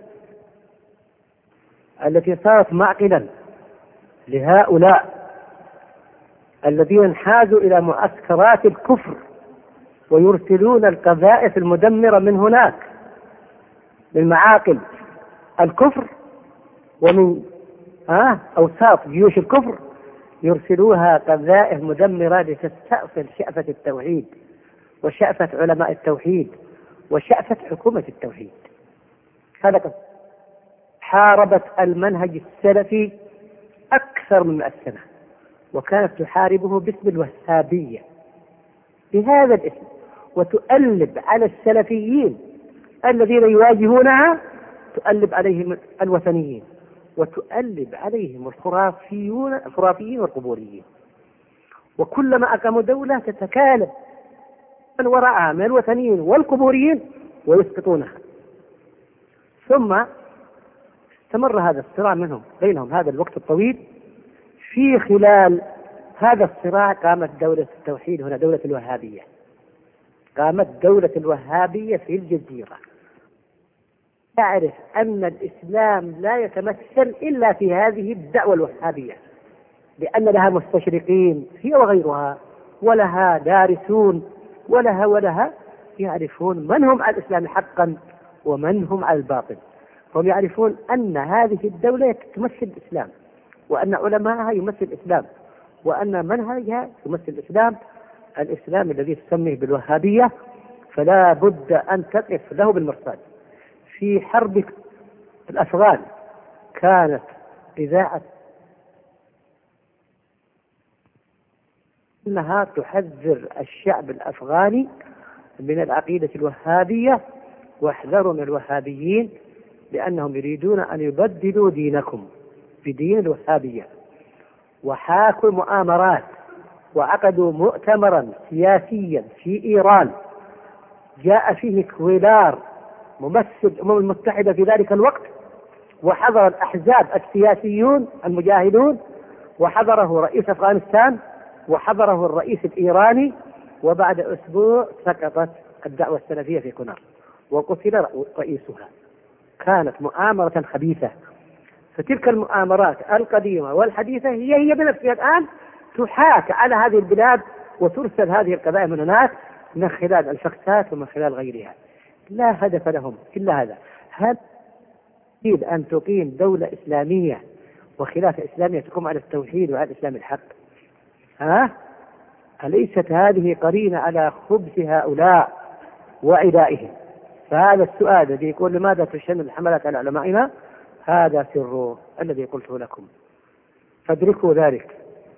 التي صارت معقلا لهؤلاء الذين انحازوا إلى معسكرات الكفر ويرسلون القذائف المدمرة من هناك، من معاقل الكفر ومن آه أوساط جيوش الكفر، يرسلوها قذائف مدمرة لتستأصل شأفة التوحيد وشأفة علماء التوحيد وشأفة حكومة التوحيد. هذا حاربت المنهج السلفي أكثر من مئة سنة، وكانت تحاربه باسم الوهابية بهذا الاسم، وتؤلب على السلفيين الذين يواجهونها، تؤلب عليهم الوثنيين وتؤلب عليهم الخرافيون الخرافيين والقبوريين. وكلما أقاموا دولة تتكالب من وراءها من الوثنيين والقبوريين ويسقطونها. ثم استمر هذا الصراع منهم بينهم هذا الوقت الطويل. في خلال هذا الصراع قامت دولة التوحيد هنا، دولة الوهابية. قامت دولة الوهابية في الجزيرة، تعرف أن الإسلام لا يتمثل إلا في هذه الدعوة الوهابية، لأن لها مستشرقين هي وغيرها، ولها دارسون، ولها ولها يعرفون من هم على الإسلام حقا ومن هم على الباطل. هم يعرفون أن هذه الدولة تمثل الإسلام، وأن علماءها يمثل الإسلام، وأن منهجها يمثل الإسلام، الإسلام الذي تسميه بالوهابية. فلا بد أن تقف له بالمرصاد. في حرب الأفغان كانت إذاعة أنها تحذر الشعب الأفغاني من العقيدة الوهابية، واحذروا من الوهابيين لأنهم يريدون أن يبدلوا دينكم بدين الوهابية. وحاكوا مؤامرات وعقدوا مؤتمرا سياسيا في إيران جاء فيه كويلار ممثل الأمم المتحدة في ذلك الوقت، وحضر الأحزاب السياسيون المجاهدون، وحضره رئيس أفغانستان، وحضره الرئيس الإيراني. وبعد أسبوع سقطت الدعوة السلفية في كونار وقتل رئيسها. كانت مؤامرة خبيثة. فتلك المؤامرات القديمة والحديثة هي هي بنفسها الآن تحاك على هذه البلاد، وترسل هذه القبائل من هناك من خلال الفاكسات ومن خلال غيرها. لا هدف لهم إلا هذا. هل تريد أن تقيم دولة إسلامية وخلافة إسلامية تقوم على التوحيد وعلى الإسلام الحق؟ ها؟ أليست هذه قرينة على خبث هؤلاء وعدائهم؟ فهذا السؤال الذي يقول لماذا تشن الحملات على علمائنا، هذا سر الذي قلته لكم، فادركوا ذلك.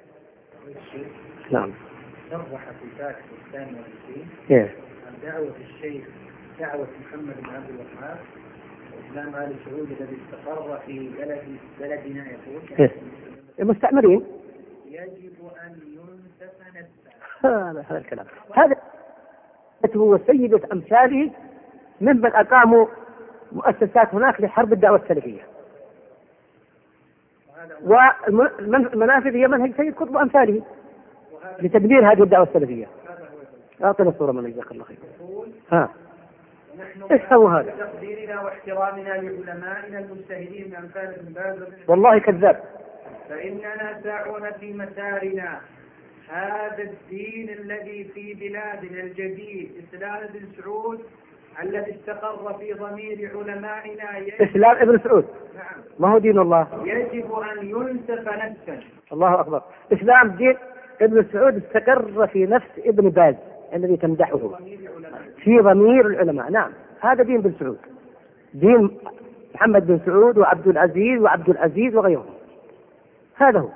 نعم. صرح في فاتح الثاني والعشرين إيه؟ عن دعوة الشيخ دعوة محمد بن عبد الوهاب وإسلام آل سعود الذي استقر في بلد بلدنا، يقول إيه؟ المستعمرين يجب أن ينسف نفسه. هذا هذا الكلام. هذا هو سيدة أمثاله ممن أقاموا مؤسسات هناك لحرب الدعوة السلفية، والمنافذ هي منهج سيد قطب أمثاله لتدمير هذه الدعوة السلفية. أعطنا الصورة من جزاك الله خير. ها إيش هو هذا؟ تقديرنا واحترامنا لعلمائنا المجتهدين من أمثال ابن باز والله كذاب. فإننا ساعون في مسارنا هذا الدين الذي في بلادنا الجديد إسلام ابن سعود الذي استقر في ضمير علمائنا. إسلام ابن سعود نعم. ما هو دين الله؟ يجب أن ينسف نفسا. الله أكبر. إسلام دين ابن سعود استقر في نفس ابن باز الذي تمدحه في ضمير العلماء. نعم، هذا دين ابن سعود، دين محمد بن سعود وعبد العزيز وعبد العزيز وغيرهم. هذا هو.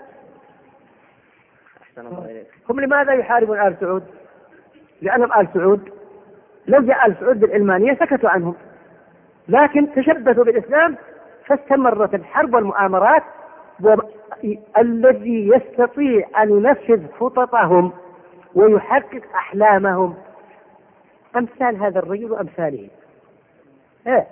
هم لماذا يحاربون آل سعود؟ لأنهم آل سعود لو جاء آل سعود بالعلمانية سكتوا عنهم، لكن تشبثوا بالإسلام فاستمرت الحرب والمؤامرات. والذي يستطيع أن ينفذ خططهم ويحقق أحلامهم. أمثال هذا الرجل وأمثاله. إيه؟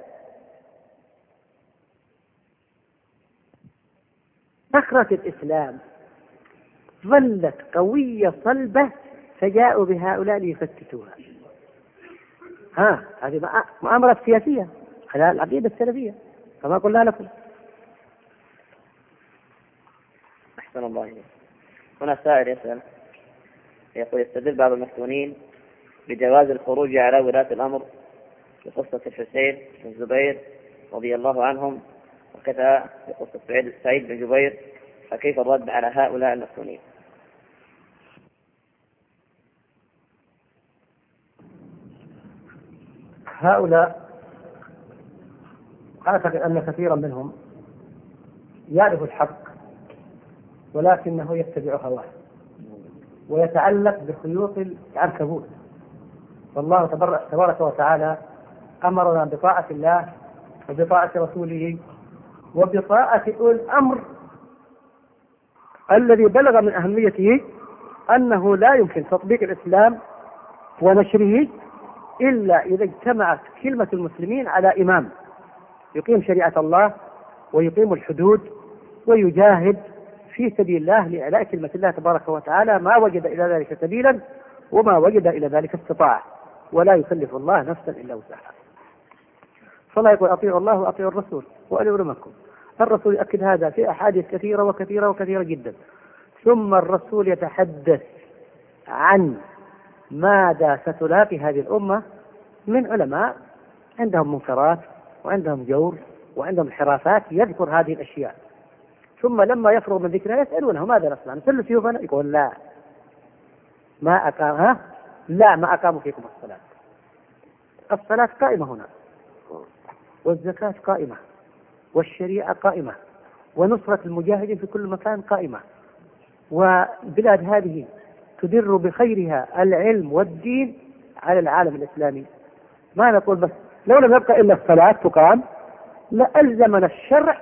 صخرة الإسلام ظلت قوية صلبة، فجاءوا بهؤلاء ليفتتوها. ها هذه مؤامرة سياسية على العقيدة السلفية كما قلنا لكم. أحسن الله إليك. هنا سائل يسأل يقول: يستدل بعض المفتونين بجواز الخروج على ولاة الأمر بقصة الحسين بن الزبير رضي الله عنهم، وكذا بقصة سعيد بن جبير، فكيف الرد على هؤلاء المفتونين؟ هؤلاء أعتقد أن كثيرا منهم يعرف الحق ولكنه يتبع هواه ويتعلق بخيوط العنكبوت. والله تبارك وتعالى أمرنا بطاعة الله وبطاعة رسوله وبطاعة أولي الأمر الذي بلغ من أهميته أنه لا يمكن تطبيق الإسلام ونشره إلا إذا اجتمعت كلمة المسلمين على إمام يقيم شريعة الله ويقيم الحدود ويجاهد في سبيل الله لإعلاء كلمة الله تبارك وتعالى ما وجد إلى ذلك سبيلا وما وجد إلى ذلك استطاعة، ولا يكلف الله نفسا إلا وسعها. فالله يقول: أطيعوا الله وأطيعوا الرسول وأولي الأمر منكم. الرسول يؤكد هذا في أحاديث كثيرة وكثيرة وكثيرة جدا. ثم الرسول يتحدث عن ماذا ستلاقي هذه الأمة من علماء عندهم منكرات وعندهم جور وعندهم انحرافات، يذكر هذه الأشياء. ثم لما يفرغ من ذكرها يسألونه: ماذا نصنع؟ نسل سيوفنا؟ يقول: لا ما أقامها لا ما أقاموا فيكم الصلاة. الصلاة قائمة هنا، والزكاة قائمة، والشريعة قائمة، ونصرة المجاهدين في كل مكان قائمة، وبلاد هذه تدر بخيرها العلم والدين على العالم الإسلامي. ما نقول بس لو لم يبقى إلا الصلاة تقام لألزمنا الشرع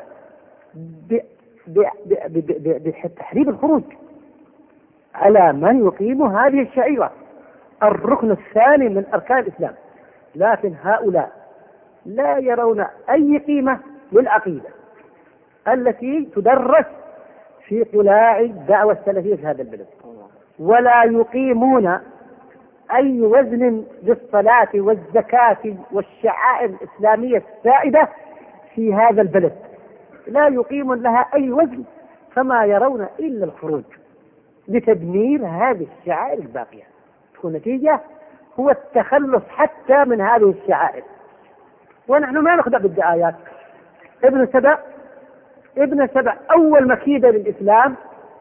بتحريم الخروج على من يقيم هذه الشعيرة الركن الثاني من أركان الإسلام. لكن هؤلاء لا يرون أي قيمة للعقيدة التي تدرس في قلاع الدعوة السلفية في هذا البلد، ولا يقيمون أي وزن للصلاة والزكاة والشعائر الإسلامية السائدة في هذا البلد، لا يقيمون لها أي وزن، فما يرون إلا الخروج لتدمير هذه الشعائر الباقية. النتيجة هو التخلص حتى من هذه الشعائر. ونحن ما نخدع بالدعايات. ابن سبأ ابن سبأ أول مكيدة للإسلام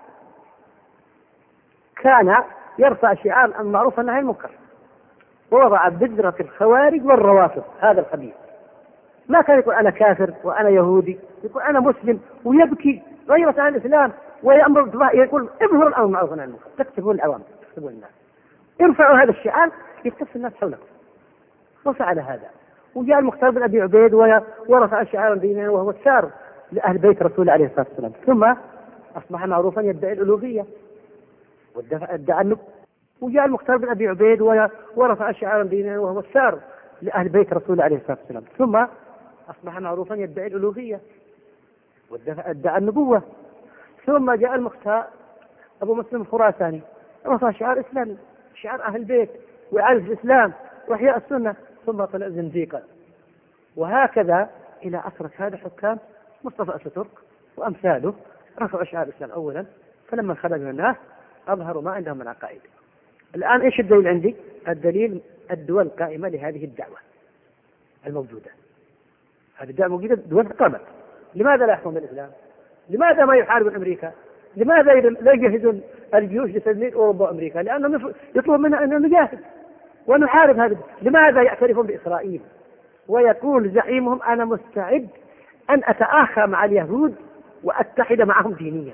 كان يرفع شعار المعروف والنهي عن المنكر، ووضع بذرة الخوارج والروافض هذا الخبيث. ما كان يقول أنا كافر وأنا يهودي، يقول أنا مسلم ويبكي غيرة عن الإسلام ويأمر، يقول اظهر الأمر بالمعروف والنهي عن المنكر، تكتبون العوام تكتبون الناس، ارفعوا هذا الشعار يكتف الناس حولكم. وفعل هذا، وجاء المختار بن أبي عبيد ورفع شعارا دينيا وهو السار لأهل بيت رسول عليه الصلاة والسلام، ثم أصبح معروفا يدعي الألوهية وادعى النبوة. وجاء المختار بن أبي عبيد ورفع شعارا دينيا وهو السار لأهل بيت رسول عليه الصلاة والسلام، ثم أصبح معروفا يدعي الألوهية وادعى النبوة. ثم جاء المختار أبو مسلم الخراساني رفع شعار إسلامي، شعار أهل البيت وإعادة الإسلام وإحياء السنة، ثم طلع زنديقا. وهكذا إلى أصرك هذا حكام مصطفى أتاتورك وأمثاله رفعوا شعار الإسلام أولا، فلما خرج من الناس أظهروا ما عندهم من عقائد. الآن إيش الدليل عندي؟ الدليل الدول القائمة لهذه الدعوة الموجودة. هذه الدعوة موجودة، دول قامت. لماذا لا يحكم بالإسلام؟ لماذا ما يحارب أمريكا؟ لماذا لا يجهزون الجيوش لتدمير أوروبا وأمريكا؟ لأنهم يطلب منا أن نجاهد ونحارب هذا. لماذا يعترفون بإسرائيل ويقول زعيمهم أنا مستعد أن أتآخى مع اليهود وأتحد معهم دينيا؟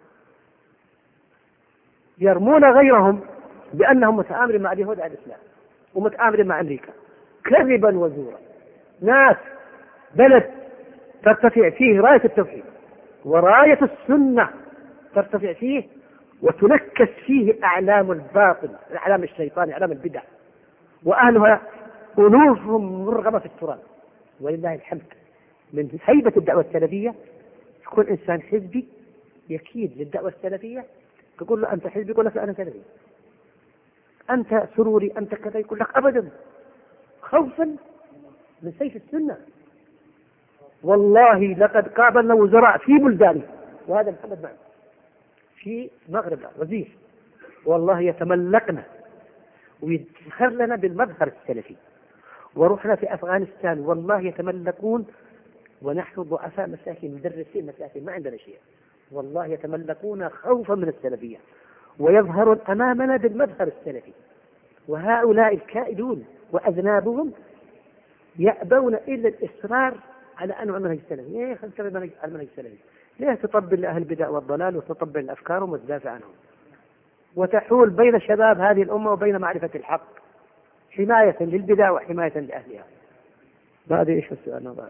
يرمون غيرهم بأنهم متآمرين مع اليهود على الإسلام ومتآمرين مع أمريكا، كذبا وزورا. ناس بلد ترتفع فيه راية التوحيد وراية السنة ترتفع فيه، وتنكس فيه أعلام الباطل، أعلام الشيطان، أعلام البدع، وأهلها أنوفهم مرغمة في التراب. ولله الحمد من هيبة الدعوة السلفية يكون إنسان حزبي يكيد للدعوة السلفية، تقول له أنت حزبي، يقول لك أنا سلفي. أنت سروري، أنت كذا، يقول لك أبدا، خوفا من سيف السنة. والله لقد قابلنا وزراء في بلدان، وهذا محمد معنا في مغرب وزير، والله يتملقنا ويدخر لنا بالمظهر السلفي. ورحنا في أفغانستان والله يتملقون ونحن ضعفاء مساكين، مدرسين مساكين، ما عندنا شيء، والله يتملقون خوفا من السلفية ويظهرون أمامنا بالمظهر السلفي. وهؤلاء الكائدون وأذنابهم يأبون إلا الإصرار على أنواع المنهج السلفي. ليه خلصنا المنهج السلفي؟ ليه تطبل لأهل البدع والضلال وتطبل أفكارهم وتدافع عنهم وتحول بين شباب هذه الأمة وبين معرفة الحق، حماية للبدع وحماية لأهلها؟ ما أدري إيش السؤال هذا.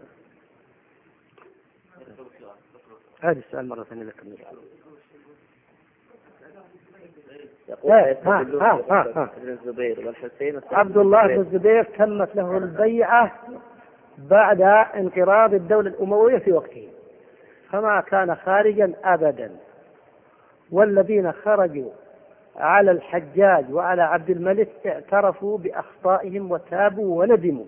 هذا السؤال مرة ثانية لكم. ابن الزبير والحسين عبد الله بن الزبير تمت له البيعة بعد انقراض الدولة الأموية في وقته، فما كان خارجا أبدا. والذين خرجوا على الحجاج وعلى عبد الملك اعترفوا بأخطائهم وتابوا وندموا.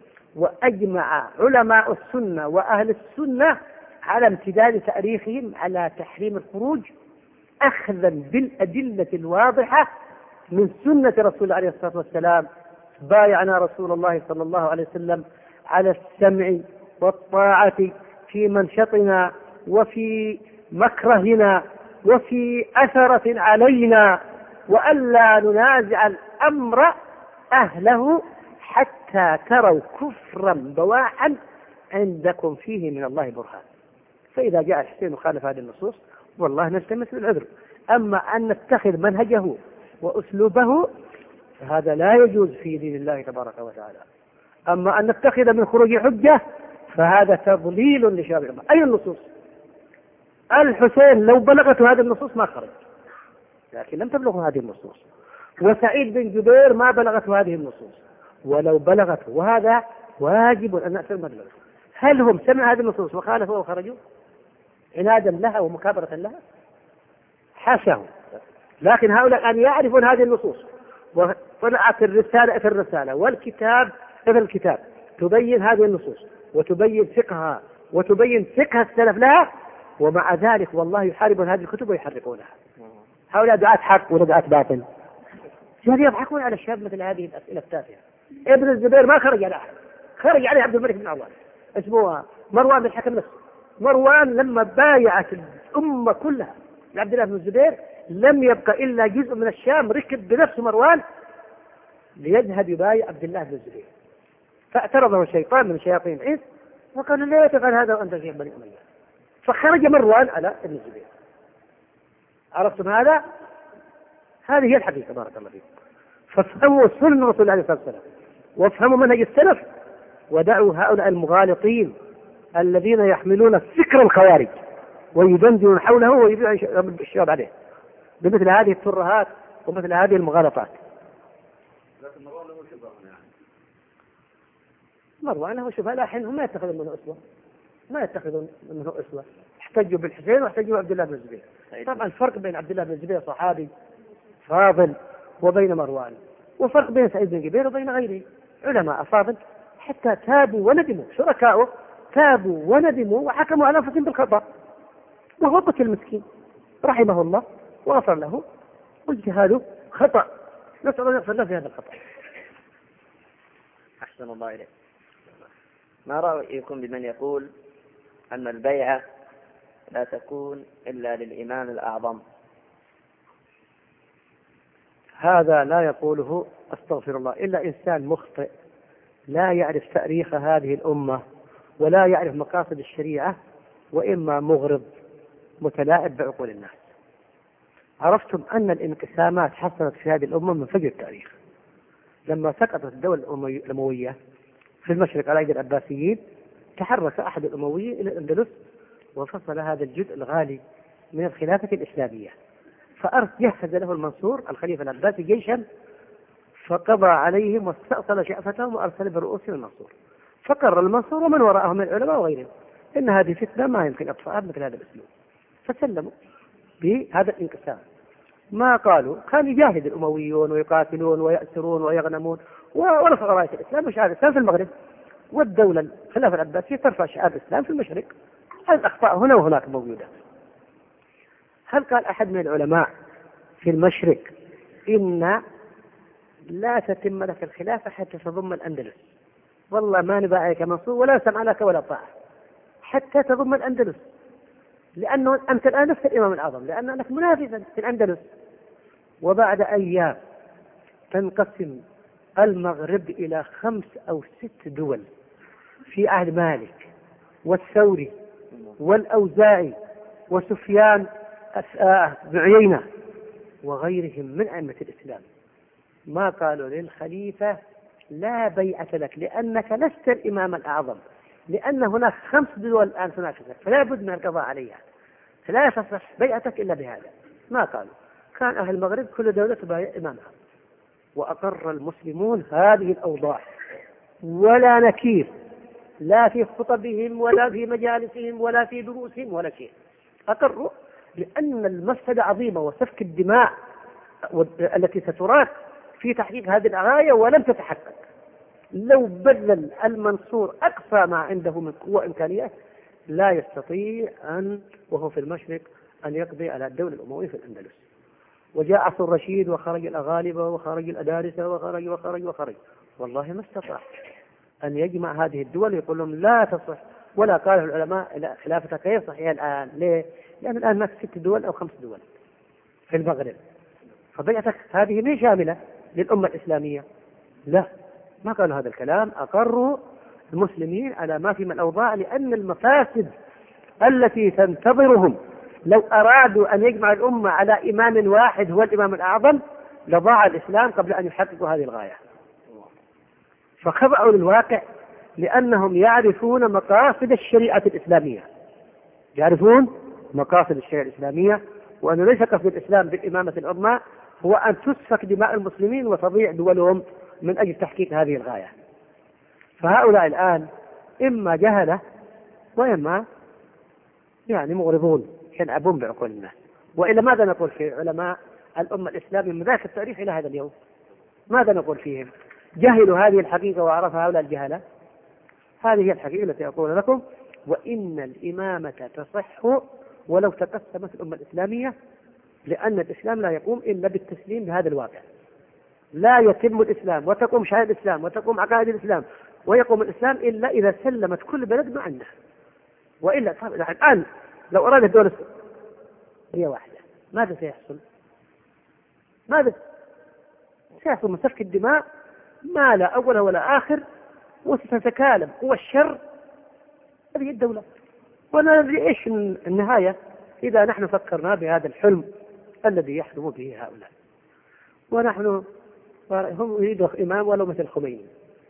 وأجمع علماء السنة وأهل السنة على امتداد تاريخهم على تحريم الخروج، أخذا بالأدلة الواضحة من سنة رسول الله عليه الصلاة والسلام. بايعنا رسول الله صلى الله عليه وسلم على السمع والطاعة في منشطنا وفي مكرهنا وفي أثرة علينا، وألا ننازع الأمر أهله حتى تروا كفرا بواحا عندكم فيه من الله برهان. فإذا جاء الحسين وخالف هذه النصوص والله نلتمس العذر. أما أن نتخذ منهجه وأسلوبه فهذا لا يجوز في دين الله تبارك وتعالى. أما أن نتخذ من خروج حجة فهذا تضليل لشباب الأمة. أي النصوص؟ الحسين لو بلغته هذه النصوص ما خرج، لكن لم تبلغه هذه النصوص. وسعيد بن جبير ما بلغته هذه النصوص، ولو بلغته، وهذا واجب أن نأثر مبلغه. هل هم سمعوا هذه النصوص وخالفوا وخرجوا عنادا لها ومكابرة لها؟ حاشاه. لكن هؤلاء أن يعرفون هذه النصوص، وطلعت الرسالة في الرسالة والكتاب في الكتاب تبين هذه النصوص وتبين فقهها وتبين فقه السلف لها، ومع ذلك والله يحاربون هذه الكتب ويحرقونها. هؤلاء دعاة حق ولا دعاة باطل؟ جهل يضحكون على الشاب مثل هذه الأسئلة التافهة. ابن الزبير ما خرج على أحد، خرج عليه عبد الملك بن عوان اسمه مروان بن الحكم نفسه. مروان لما بايعت الأمة كلها لعبد الله بن الزبير لم يبقى إلا جزء من الشام ركب بنفسه مروان ليذهب يبايع عبد الله بن الزبير، فاعترضه الشيطان من شياطين الإنس وقال لا تفعل هذا وأنت شيخ بني أمية، فخرج مروان على ابن الزبير. عرفتم هذا؟ هذه هي الحقيقة. بارك الله فيكم. فافهموا سنة رسول الله عليه الصلاة والسلام وافهموا منهج السلف، ودعوا هؤلاء المغالطين الذين يحملون فكر الخوارج ويدندنون حوله ويبيعون الشباب عليه بمثل هذه الترهات ومثل هذه المغالطات. لكن مروان له شبهه يعني. مروان له شبهه، لكن هم ما يتخذون منه أسوة، ما يتخذون منه أسوة. احتجوا بالحسين واحتجوا بعبد الله بن الزبير. طبعا الفرق بين عبد الله بن الزبير صحابي فاضل وبين مروان، وفرق بين سعيد بن جبير وبين غيره علماء فاضل حتى تابوا وندموا، شركاؤه تابوا وندموا وحكموا على أنفسهم بالخطأ، وهو قتل مسكين رحمه الله وغفر له، واجتهاده خطأ، نسأل الله يغفر له في هذا الخطأ. أحسن الله إليك. ما رأيكم بمن يقول أن البيعة لا تكون إلا للإمام الأعظم؟ هذا لا يقوله أستغفر الله إلا إنسان مخطئ لا يعرف تاريخ هذه الأمة ولا يعرف مقاصد الشريعة، وإما مغرض متلاعب بعقول الناس. عرفتم أن الانقسامات حصلت في هذه الأمة من فجر التاريخ. لما سقطت الدولة الأموية في المشرق على أيدي العباسيين تحرك أحد الأمويين إلى الأندلس وفصل هذا الجزء الغالي من الخلافة الإسلامية، فجهز له المنصور الخليفة العباسي جيشا فقضى عليهم واستأصل شأفتهم وأرسل برؤوسهم المنصور. فقرر المنصور ومن وراءهم من العلماء وغيرهم إن هذه فتنة ما يمكن أطفاءها مثل هذا الأسلوب، فسلموا بهذا الانقسام. ما قالوا كان يجاهد الأمويون ويقاتلون ويأسرون ويغنمون ورفعوا راية الإسلام وشعار الإسلام في المغرب، والدولة الخلافة العباسية ترفع شعار الإسلام في المشرق. هذه الأخطاء هنا وهناك موجودة. هل قال أحد من العلماء في المشرق إن لا تتم لك الخلافة حتى تضم الأندلس؟ والله ما نباع عليك منصور ولا سمع لك ولا طاعة حتى تضم الأندلس، لأنه أنت الآن نفس الإمام الأعظم لأنك منافسا في الأندلس. وبعد أيام تنقسم المغرب إلى خمس أو ست دول في عهد مالك والثوري والأوزاعي وسفيان بن عيينة وغيرهم من أئمة الإسلام. ما قالوا للخليفة لا بيعة لك لأنك لست الإمام الأعظم، لأن هناك خمس دول الآن تنافسك فلا بد من القضاء عليها، فلا تصح بيعتك إلا بهذا. ما قالوا، كان أهل المغرب كل دولة تبايع إمامها، وأقر المسلمون هذه الأوضاع ولا نكير لا في خطبهم ولا في مجالسهم ولا في دروسهم ولا شيء. أقروا لأن المفسدة عظيمة وسفك الدماء التي ستراث في تحقيق هذه الغاية ولم تتحقق. لو بذل المنصور أقصى ما عنده من قوة إمكانيات لا يستطيع أن وهو في المشرق أن يقضي على الدولة الأموية في الأندلس. وجاء عصر الرشيد وخرج الأغالبة وخرج الأدارسة وخرج وخرج وخرج والله ما استطاع أن يجمع هذه الدول ويقول لهم لا تصح. ولا قاله العلماء خلافتها كيف صحيح الآن؟ ليه؟ لأن الآن هناك ست دول أو خمس دول في المغرب، فبيعتك هذه من شاملة للأمة الإسلامية؟ لا، ما قالوا هذا الكلام. أقروا المسلمين على ما في من الأوضاع، لأن المفاسد التي تنتظرهم لو أرادوا أن يجمع الأمة على إمام واحد هو الإمام الأعظم لضاع الإسلام قبل أن يحققوا هذه الغاية. فخضعوا للواقع لأنهم يعرفون مقاصد الشريعة الإسلامية، يعرفون مقاصد الشريعة الإسلامية، وأنه ليس قصد الإسلام بالإمامة العظمى هو أن تسفك دماء المسلمين وتضيع دولهم من أجل تحقيق هذه الغاية. فهؤلاء الآن إما جهلة وإما يعني مغرضون يلعبون بعقول الناس. وإلا ماذا نقول في علماء الأمة الإسلامية من ذاك التاريخ إلى هذا اليوم؟ ماذا نقول فيهم؟ جهلوا هذه الحقيقة وعرفها هؤلاء الجهلة. هذه هي الحقيقة التي أقول لكم. وإن الإمامة تصح ولو تقسمت الأمة الإسلامية، لأن الإسلام لا يقوم إلا بالتسليم بهذا الواقع. لا يتم الإسلام وتقوم شعائر الإسلام وتقوم عقائد الإسلام ويقوم الإسلام إلا إذا سلمت كل بلد ما عنده. وإلا الآن لو أراد الدولة هي واحدة ماذا سيحصل؟ ماذا سيحصل؟ من سفك الدماء ما لا أول ولا آخر، وستتكالب قوى الشر هذه الدولة. ولا ندري إيش النهاية إذا نحن فكرنا بهذا الحلم الذي يحلم به هؤلاء. ونحن هم يريدوا إمام ولو مثل الخميني،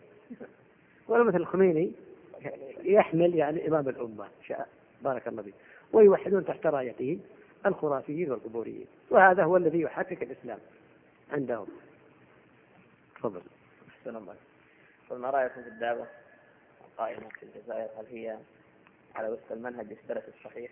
ولو مثل الخميني يحمل يعني إمام الأمة بارك الله فيه، ويوحدون تحت رايته الخرافيين والقبوريين، وهذا هو الذي يحقق الإسلام عندهم. تفضل. السلام عليكم. فما رأيكم في الدعوة القائمة في الجزائر؟ هل هي على وفق المنهج السلفي الصحيح؟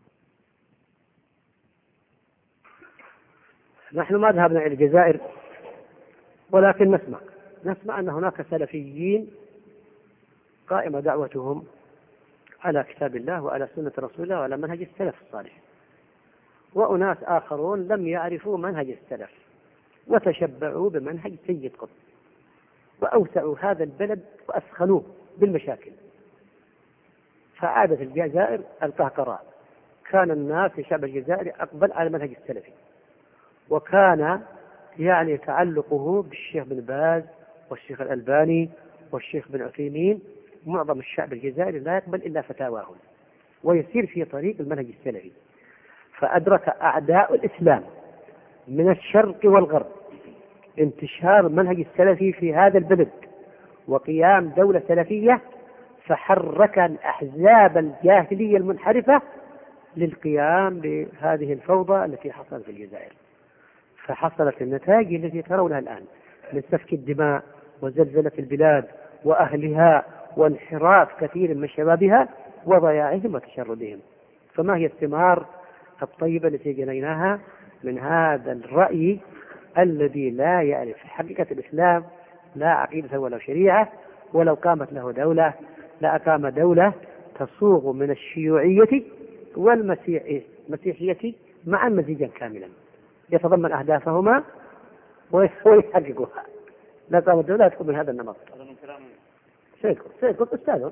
نحن ما ذهبنا إلى الجزائر، ولكن نسمع نسمع أن هناك سلفيين قائمة دعوتهم على كتاب الله وعلى سنة رسول الله وعلى منهج السلف الصالح، وأناس آخرون لم يعرفوا منهج السلف وتشبعوا بمنهج سيد قطب وأوسعوا هذا البلد وأسخنوه بالمشاكل. فعادت الجزائر القهقراء. كان الناس في شعب الجزائر أقبل على المنهج السلفي، وكان يعني تعلقه بالشيخ بن باز والشيخ الألباني والشيخ بن عثيمين. معظم الشعب الجزائري لا يقبل إلا فتاواهم ويسير في طريق المنهج السلفي. فأدرك أعداء الإسلام من الشرق والغرب انتشار المنهج السلفي في هذا البلد وقيام دولة سلفية، فحرك الأحزاب الجاهلية المنحرفة للقيام بهذه الفوضى التي حصلت في الجزائر. فحصلت النتائج التي ترونها الآن من سفك الدماء وزلزلة البلاد وأهلها وانحراف كثير من شبابها وضياعهم وتشردهم. فما هي الثمار الطيبة التي جنيناها من هذا الرأي الذي لا يعرف حقيقة الإسلام، لا عقيدة ولا شريعة، ولو قامت له دولة لأقام دولة تصوغ من الشيوعية والمسيحية معا مزيجا كاملا يتضمن أهدافهما ويحققها. لا قامت دولة تكون من هذا النمط. سيكون سيكون أستاذهم.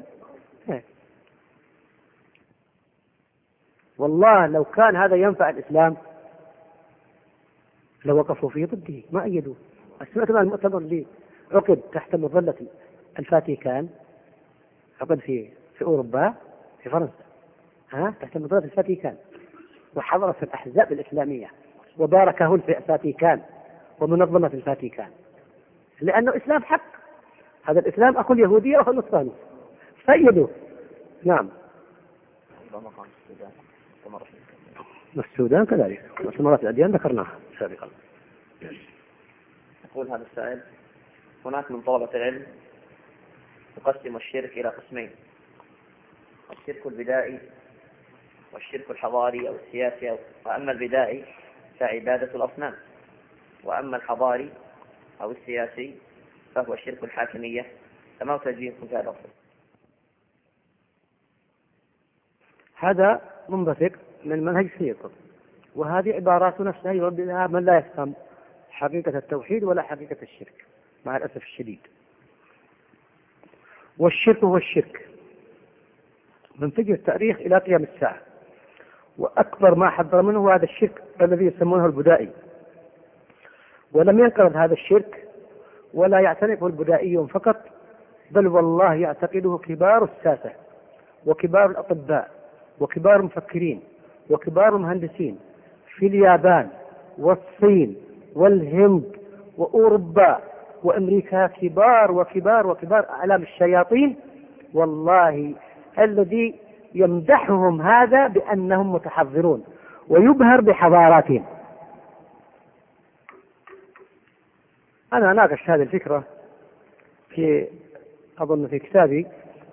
والله لو كان هذا ينفع الإسلام لو وقفوا فيه ضده ما أيدوه. سمعت مع المؤتمر اللي عقد تحت مظلة الفاتيكان، عقد في في أوروبا في فرنسا، ها تحت مظلة الفاتيكان، وحضرت الأحزاب الإسلامية وباركه الفاتيكان ومنظمة الفاتيكان، لأنه إسلام حق. هذا الإسلام أخو اليهودية وأخو النصرانية فأيدوه. نعم. السودان كذلك مؤتمرات الأديان ذكرناها سابقا. يقول هذا السائل: هناك من طلبة العلم يقسم الشرك إلى قسمين: الشرك البدائي والشرك الحضاري أو السياسي. وأما البدائي فعبادة الأصنام، وأما الحضاري أو السياسي فهو الشرك الحاكمية. فما توجيهكم في هذا الأصل؟ هذا منبثق من منهج سيد قطب، وهذه عبارات نفسها يرددها من لا يفهم حقيقة التوحيد ولا حقيقة الشرك مع الأسف الشديد. والشرك هو الشرك من فجر التاريخ إلى قيام الساعة، وأكبر ما حذر منه هذا الشرك الذي يسمونه البدائي. ولم ينقرض هذا الشرك ولا يعتنقه البدائيون فقط، بل والله يعتقده كبار الساسة وكبار الأطباء وكبار المفكرين وكبار المهندسين في اليابان والصين والهند وأوروبا وأمريكا، كبار وكبار وكبار أعلام الشياطين، والله الذي يمدحهم هذا بأنهم متحضرون ويبهر بحضاراتهم. أنا ناقشت هذه الفكرة في أظن في كتابي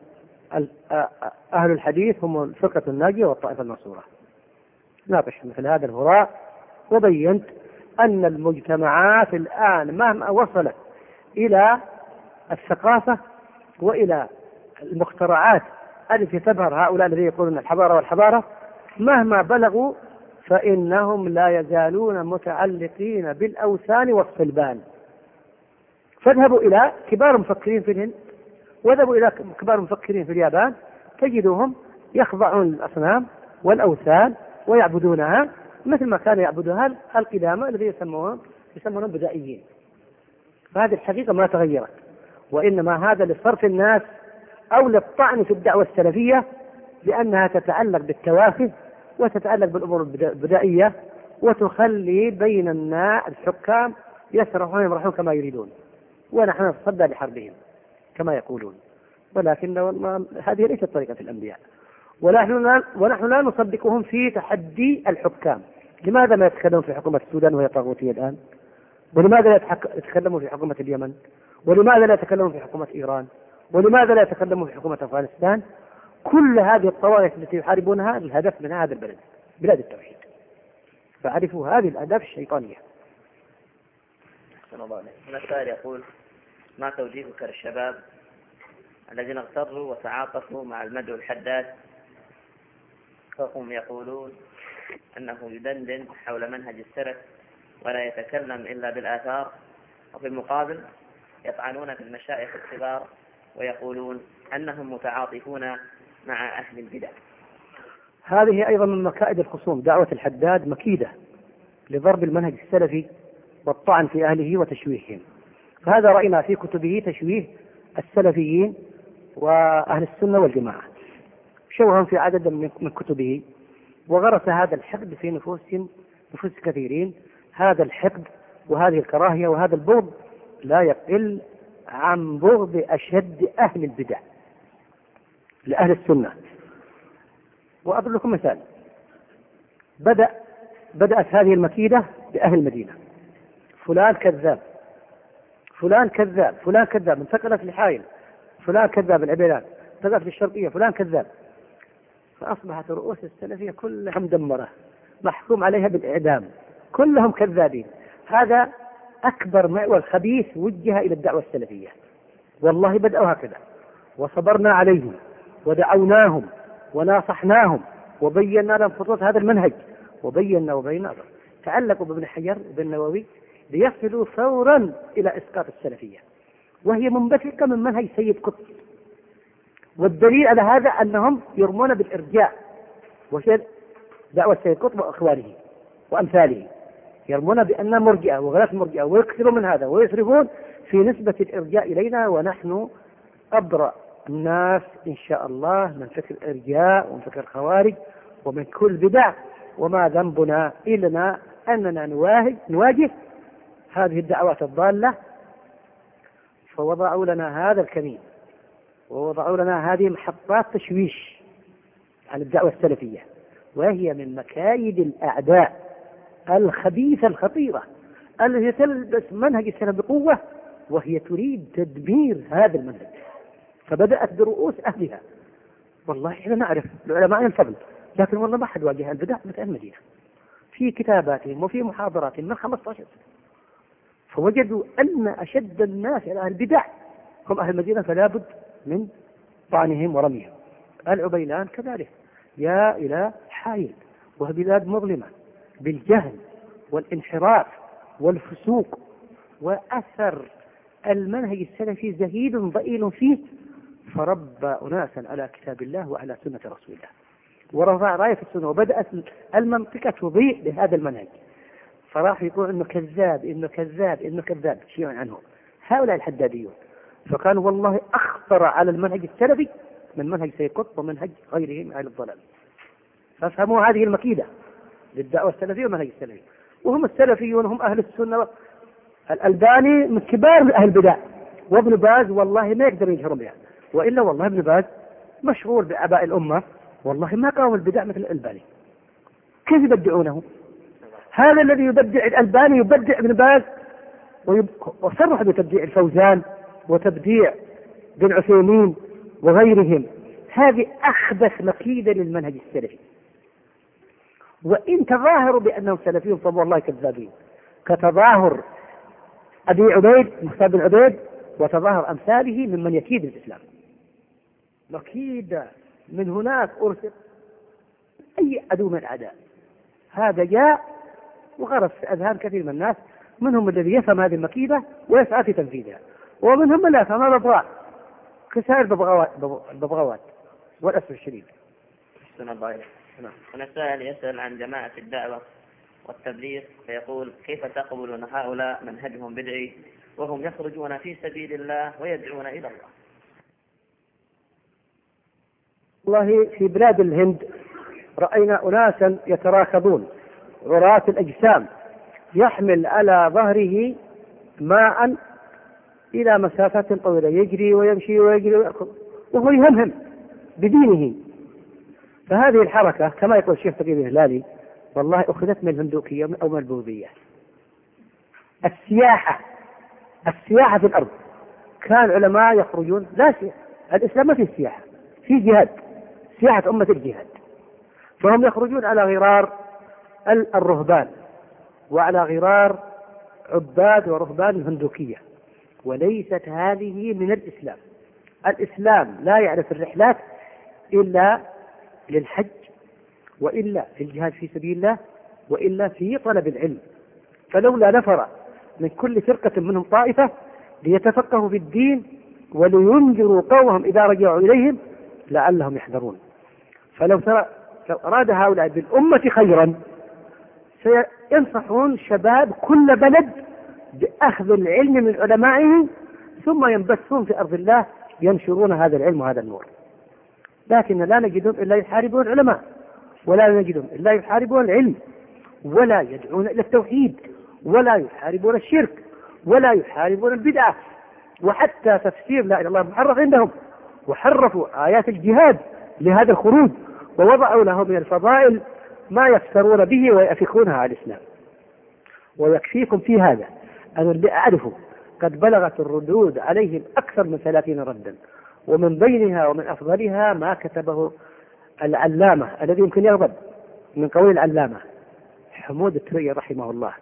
أهل الحديث هم الفرقة الناجية والطائفة المنصورة. ناقشت مثل هذا الهراء وبينت أن المجتمعات الآن مهما وصلت إلى الثقافة وإلى المخترعات التي تظهر هؤلاء الذين يقولون الحضارة والحضارة، مهما بلغوا فإنهم لا يزالون متعلقين بالأوثان والصلبان. فاذهبوا إلى كبار المفكرين في الهند، واذهبوا إلى كبار المفكرين في اليابان، تجدهم يخضعون للأصنام والأوثان ويعبدونها مثل ما كانوا يعبدوها القدامى الذين يسمونهم يسمونهم بدائيين. فهذه الحقيقة ما تغيرت، وإنما هذا لصرف الناس أو للطعن في الدعوة السلفية، لأنها تتعلق بالتوافه وتتعلق بالأمور البدائية، وتخلي بين الناس الحكام يسرحون يمرحون كما يريدون، ونحن نتصدى لحربهم كما يقولون. ولكن هذه ليست طريقة الأنبياء، ونحن ونحن لا نصدقهم في تحدي الحكام. لماذا لا يتكلمون في حكومة السودان وهي طاغوتية الآن؟ ولماذا لا يتكلمون في حكومة اليمن؟ ولماذا لا يتكلمون في حكومة إيران؟ ولماذا لا يتكلمون في حكومة أفغانستان؟ كل هذه الطوائف التي يحاربونها الهدف من هذا البلد بلاد التوحيد. فعرفوا هذه الأهداف الشيطانية. هنا السائل يقول: ما توجيهك للشباب الذين اغتروا وتعاطفوا مع المدعو الحداد، فهم يقولون أنه يدندن حول منهج السلف ولا يتكلم إلا بالآثار، وفي المقابل يطعنون في المشايخ الكبار ويقولون أنهم متعاطفون مع أهل البدع؟ هذه أيضا من مكائد الخصوم. دعوة الحداد مكيدة لضرب المنهج السلفي والطعن في أهله وتشويههم. فهذا رأينا في كتبه تشويه السلفيين وأهل السنة والجماعة، شوهم في عدد من كتبه، وغرس هذا الحقد في نفوسهم نفوس كثيرين. هذا الحقد وهذه الكراهية وهذا البغض لا يقل عن بغض أشد أهل البدع لأهل السنة. وأضرب لكم مثال: بدأ بدأت هذه المكيدة بأهل المدينة. فلان كذاب، فلان كذاب، فلان كذاب، انتقلت لحائل، فلان كذاب العبيدان، انتقلت للشرقية، فلان كذاب. فأصبحت رؤوس السلفية كلها مدمرة، محكوم عليها بالإعدام، كلهم كذابين. هذا أكبر معول خبيث وجه إلى الدعوة السلفية. والله بدأوا هكذا، وصبرنا عليهم ودعوناهم وناصحناهم وبينا لهم خطوط هذا المنهج، وبينا وبينا تعلقوا بابن حجر وابن النووي ليصلوا فورا إلى إسقاط السلفية، وهي منبثقة من منهج سيد قطب. والدليل على هذا أنهم يرمون بالإرجاء، وشيء دعوة سيد قطب وأخوانه وأمثاله، يرمون بأننا مرجئة وغلاة مرجئة، ويكثرون من هذا ويصرفون في نسبة الإرجاء إلينا، ونحن أبرأ الناس إن شاء الله من فكر الإرجاء ومن فكر الخوارج ومن كل بدع. وما ذنبنا إلا أننا نواجه هذه الدعوات الضالة. فوضعوا لنا هذا الكمين، ووضعوا لنا هذه محطات تشويش عن الدعوة السلفية، وهي من مكايد الأعداء الخبيثة الخطيرة التي تلبس منهج السلف بقوة، وهي تريد تدمير هذا المنهج. فبدأت برؤوس أهلها. والله إحنا نعرف العلماء الفضل، لكن والله ما حد واجه البدع مثل المدينة في كتاباتهم وفي محاضراتهم من خمسة عشر سنة. فوجدوا أن أشد الناس على البدع هم أهل المدينة، فلا بد من طعنهم ورميهم. العبيلان كذلك، يا إلى حائل، وهي بلاد مظلمة بالجهل والانحراف والفسوق، وأثر المنهج السلفي زهيد ضئيل فيه، فربى أناسا على كتاب الله وعلى سنة رسول الله، ورفع راية السنة، وبدأت المنطقة تضيء لهذا المنهج. فراح يقول إنه كذاب إنه كذاب إنه كذاب شيئا عنه هؤلاء الحداديون. فكانوا والله أخطر على المنهج السلفي من منهج سيد قطب ومنهج غيره من أهل الضلال. فافهموا هذه المكيدة للدعوة السلفية والمنهج السلفي. وهم السلفيون هم أهل السنة. الألباني من كبار أهل البدع، وابن باز والله ما يقدر يجهرون بها، وإلا والله ابن باز مشغول بآباء الأمة، والله ما قاوم البدع مثل الألباني. كيف يبدعونه؟ هذا الذي يبدع الألباني يبدع ابن باز، وصرح بتبديع الفوزان وتبديع بن عثيمين وغيرهم. هذه أخبث مكيدة للمنهج السلفي. وإن تظاهروا بأنهم سلفيون فهم والله كذابين، كتظاهر أبي عبيد مختار بن عبيد وتظاهر أمثاله ممن يكيد الإسلام. مكيدة من هناك أرسل أي عدو من الأعداء. هذا جاء وغرس في أذهان كثير من الناس، منهم الذي يفهم هذه المكيدة ويسعى في تنفيذها، ومنهم من لا يفهم هذا ضاع كسائر الببغاوات والأسف الشديد. هنا السائل يسأل عن جماعة الدعوة والتبليغ، فيقول: كيف تقبلون هؤلاء منهجهم بدعي وهم يخرجون في سبيل الله ويدعون إلى الله؟ والله في بلاد الهند رأينا أناسا يتراكضون عراة الأجسام، يحمل على ظهره ماء إلى مسافات طويلة، يجري ويمشي ويجري ويأخذ وهو يهمهم بدينه. فهذه الحركة كما يقول الشيخ تقي الهلالي والله أخذت من الهندوكية أو من البوذية. السياحة السياحة في الأرض، كان علماء يخرجون، لا سياحة، الإسلام ما فيه سياحة، فيه جهاد، سياحة أمة الجهاد. فهم يخرجون على غرار الرهبان وعلى غرار عباد ورهبان الهندوكية، وليست هذه من الإسلام. الإسلام لا يعرف الرحلات إلا للحج، وإلا في الجهاد في سبيل الله، وإلا في طلب العلم. فلولا نفر من كل فرقة منهم طائفة ليتفقهوا في الدين ولينذروا قومهم إذا رجعوا إليهم لعلهم يحذرون. فلو ترى لو أراد هؤلاء بالأمة خيرا سينصحون شباب كل بلد بأخذ العلم من علمائهم، ثم ينبثون في أرض الله ينشرون هذا العلم وهذا النور. لكن لا نجدهم إلا يحاربون العلماء، ولا نجدهم إلا يحاربون العلم، ولا يدعون إلى التوحيد، ولا يحاربون الشرك، ولا يحاربون البدعة. وحتى تفسير لا إله إلا الله محرف عندهم، وحرفوا آيات الجهاد لهذا الخروج، ووضعوا له من الفضائل ما يفترون به ويأفكونها على الإسلام. ويكفيكم في هذا أن أعرفوا قد بلغت الردود عليهم أكثر من ثلاثين ردا، ومن بينها ومن أفضلها ما كتبه العلامة الذي يمكن يغضب من قول العلامة حمود التريي رحمه الله.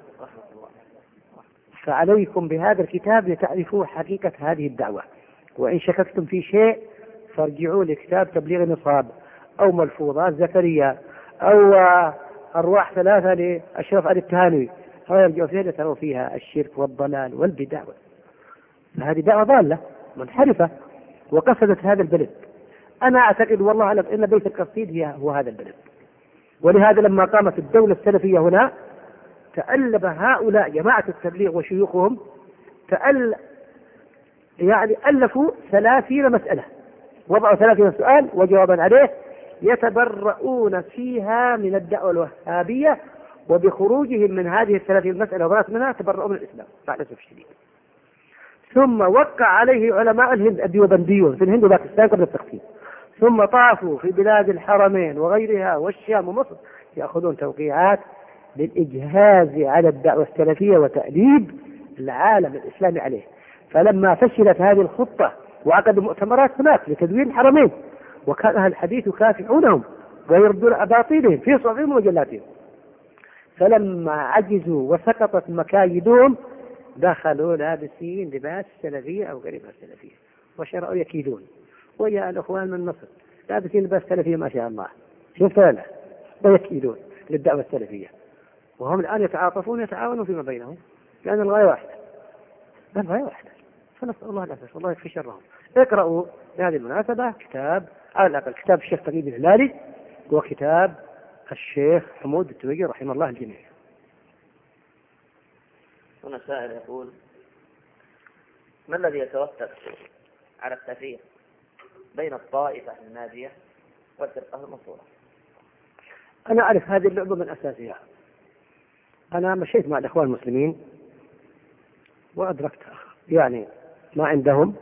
فعليكم بهذا الكتاب لتعرفوا حقيقة هذه الدعوة، وإن شككتم في شيء فارجعوا لكتاب تبليغ النصاب أو ملفوظات زكريا أو أرواح ثلاثة لأشرف علي التهانوي، أو يرجعوا فيها تروا فيها الشرك والضلال والبدع. فهذه دعوة ضالة منحرفة وقصدت هذا البلد. أنا أعتقد والله أعلم أن بيت القصيد هي هو هذا البلد، ولهذا لما قامت الدولة السلفية هنا تألف هؤلاء جماعة التبليغ وشيوخهم تأل يعني ألفوا ثلاثين مسألة، وضعوا ثلاثين سؤال وجوابا عليه يتبرؤون فيها من الدعوة الوهابية، وبخروجهم من هذه الثلاثين مسألة وبرأت منها تبرؤوا من الإسلام مع الأسف الشديد. ثم وقع عليه علماء الهند الديوبنديون في الهند وباكستان قبل التقسيم، ثم طافوا في بلاد الحرمين وغيرها والشام ومصر يأخذون توقيعات للإجهاز على الدعوة السلفية وتأليب العالم الإسلامي عليه. فلما فشلت هذه الخطة وعقدوا مؤتمرات هناك لتدوين الحرمين، وكان أهل الحديث يكافحونهم ويردون أباطيلهم في صحفهم ومجلاتهم، فلما عجزوا وسقطت مكايدهم دخلوا لابسين لباس سلفية أو غير لباس سلفية وشرعوا يكيدون. ويا الأخوان من مصر لابسين لباس سلفية ما شاء الله، شفت لا ويكيدون للدعوة السلفية، وهم الآن يتعاطفون يتعاونون فيما بينهم لأن الغاية واحدة، الغاية واحدة. فنسأل الله العافية والله يكفي شرهم. اقرأوا بهذه المناسبة كتاب على الأقل كتاب الشيخ تقي الهلالي وكتاب الشيخ حمود التويجي رحمه الله الجميع. هنا سائل يقول: ما الذي يترتب على التفريق بين الطائفة الناجية والفرقة المنصورة؟ أنا أعرف هذه اللعبة من أساسها. أنا مشيت مع الإخوان المسلمين وأدركت يعني ما عندهم،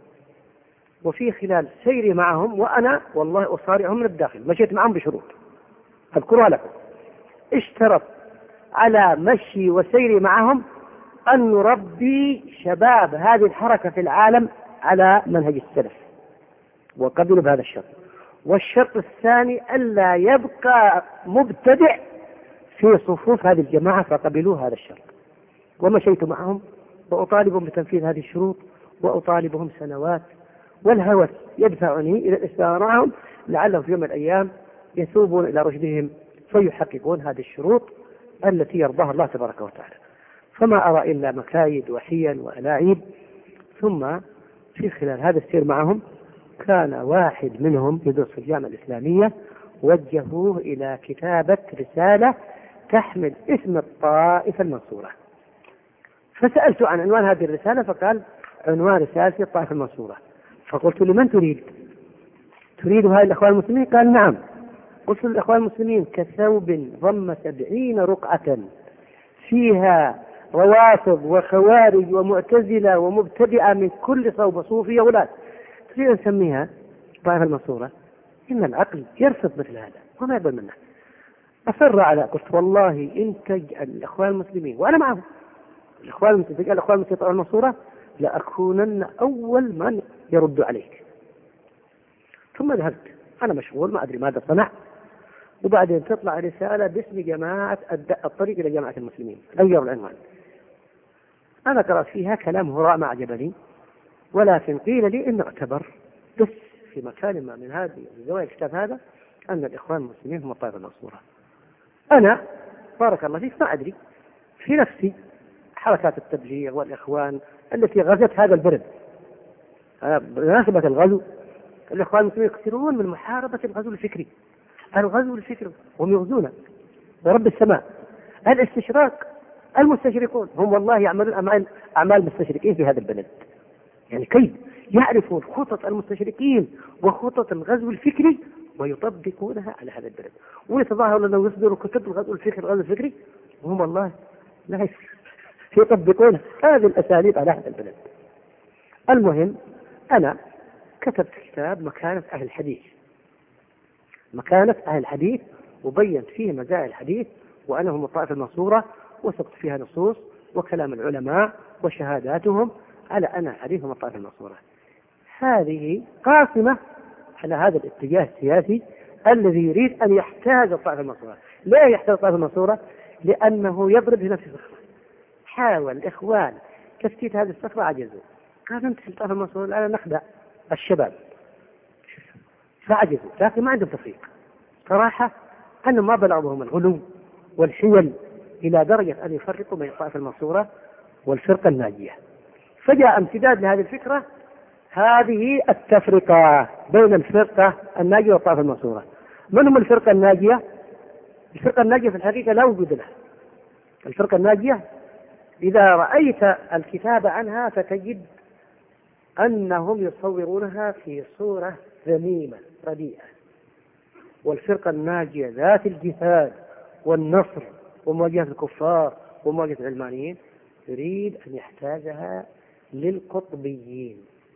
وفي خلال سيري معهم وأنا والله أصارعهم من الداخل مشيت معهم بشروط أذكرها لكم. اشترط على مشي وسيري معهم أن نربي شباب هذه الحركة في العالم على منهج السلف، وقبلوا بهذا الشرط. والشرط الثاني ألا يبقى مبتدع في صفوف هذه الجماعة، فقبلوا هذا الشرط. ومشيت معهم وأطالبهم بتنفيذ هذه الشروط، وأطالبهم سنوات، والهوس يدفعني إلى الإسلام معهم لعلهم في يوم من الأيام يثوبون إلى رشدهم فيحققون هذه الشروط التي يرضاها الله تبارك وتعالى. فما أرى إلا مكايد وحيل وألاعيب. ثم في خلال هذا السير معهم كان واحد منهم يدرس في الجامعة الإسلامية وجهوه إلى كتابة رسالة تحمل اسم الطائفة المنصورة، فسألت عن عنوان هذه الرسالة فقال عنوان رسالة الطائفة المنصورة. فقلت: لمن تريد؟ تريد هؤلاء الأخوان المسلمين؟ قال: نعم. قلت: الأخوان المسلمين كثوب ضم سبعين رقعة فيها روافض وخوارج ومعتزلة ومبتدئة من كل صوب صوفي أولاد، تريد أن نسميها الطائفة المنصورة؟ إن العقل يرفض مثل هذا وما يقبل منه. أصر على قلت: والله إن تجعل الأخوان المسلمين وأنا معهم الأخوان المسلمين تجعل الأخوان المسلمين الطائفة المنصورة لأكونن أول من يرد عليك. ثم ذهبت أنا مشغول ما أدري ماذا صنع، وبعدين تطلع رسالة باسم جماعة الطريق إلى جماعة المسلمين، غيروا العنوان. أنا قرأت فيها كلام هراء ما عجبني، ولكن قيل لي إنه اعتبر بس في مكان ما من هذه زوايا الكتاب هذا أن الإخوان المسلمين هم الطائفة المنصورة. أنا بارك الله فيك ما أدري في نفسي حركات التبليغ والإخوان التي غزت هذا البلد بمناسبة الغزو، الإخوان المسلمين يكثرون من محاربة الغزو الفكري، الغزو الفكري هم يغزون ورب السماء. الاستشراق المستشرقون هم والله يعملون أعمال أعمال المستشرقين في هذا البلد، يعني كيف يعرفون خطط المستشرقين وخطط الغزو الفكري ويطبقونها على هذا البلد، ويتظاهرون أنهم يصدروا كتب الغزو الفكري الغزو الفكري وهم والله لا يطبقون هذه الأساليب على هذا البلد. المهم أنا كتبت كتاب مكانة أهل الحديث، مكانة أهل الحديث، وبينت فيه مزايا الحديث وأنهم الطائفة المنصورة، وسقط فيها نصوص وكلام العلماء وشهاداتهم على أن الحديث هم الطائفة المنصورة. هذه قاسمة على هذا الاتجاه السياسي الذي يريد أن يحتاج الطائفة المنصورة. لا يحتاج الطائفة المنصورة لأنه يضرب في نفس الصخرة. حاول الإخوان تفتيت هذه الصخرة عجزوا، قالوا انت الطائفة المنصورة الآن نخدع الشباب فعجزوا، لكن ما عندهم تفريق صراحة، أنهم ما بلغهم الغلو والحيل إلى درجة أن يفرقوا بين الطائفة المنصورة والفرقة الناجية. فجاء امتداد لهذه الفكرة هذه التفرقة بين الفرقة الناجية والطائفة المنصورة. من هم الفرقة الناجية؟ الفرقة الناجية في الحقيقة لا وجود لها. الفرقة الناجية إذا رأيت الكتاب عنها فتجد أنهم يصورونها في صورة ذميمة رديئة، والفرقة الناجية ذات الجهاد والنصر ومواجهة الكفار ومواجهة العلمانيين يريد أن يحتاجها للقطبيين،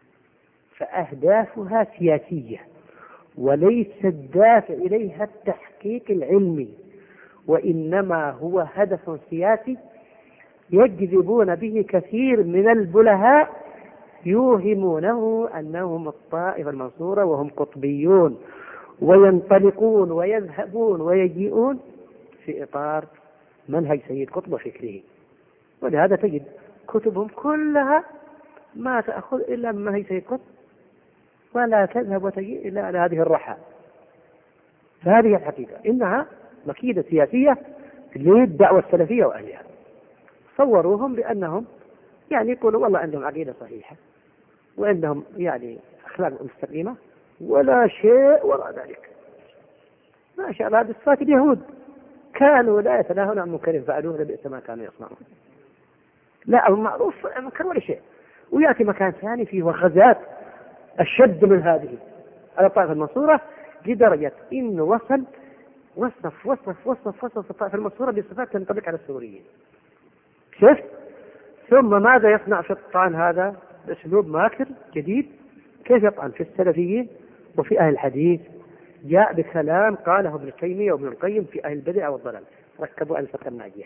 فأهدافها سياسية وليس الدافع إليها التحقيق العلمي، وإنما هو هدف سياسي يجذبون به كثير من البلهاء يوهمونه أنهم الطائفة المنصورة وهم قطبيون، وينطلقون ويذهبون ويجيئون في إطار منهج سيد قطب وفكره. ولهذا تجد كتبهم كلها ما تأخذ إلا من منهج سيد قطب ولا تذهب وتجيء إلا على هذه الرحى. فهذه الحقيقة، إنها مكيدة سياسية للدعوة السلفية وأهلها. صوروهم بأنهم يعني يقولوا والله عندهم عقيدة صحيحة وعندهم يعني أخلاق مستقيمة ولا شيء وراء ذلك. ما شاء الله بصفات اليهود كانوا لا يتناهون عن منكر فعلوه لبئس ما كانوا يصنعون. لا المعروف منكر ولا شيء، ويأتي مكان ثاني فيه وخزات الشد من هذه على الطائفة المنصورة لدرجة إنه وصل وصف وصف وصف وصف الطائفة المنصورة بصفات تنطبق على السوريين. شفت؟ ثم ماذا يصنع في الطعن هذا؟ بأسلوب ماكر جديد. كيف يطعن في السلفيين وفي أهل الحديث؟ جاء بكلام قاله ابن تيمية وابن القيم في أهل البدع والضلال، ركبوا على الفرقة الناجية،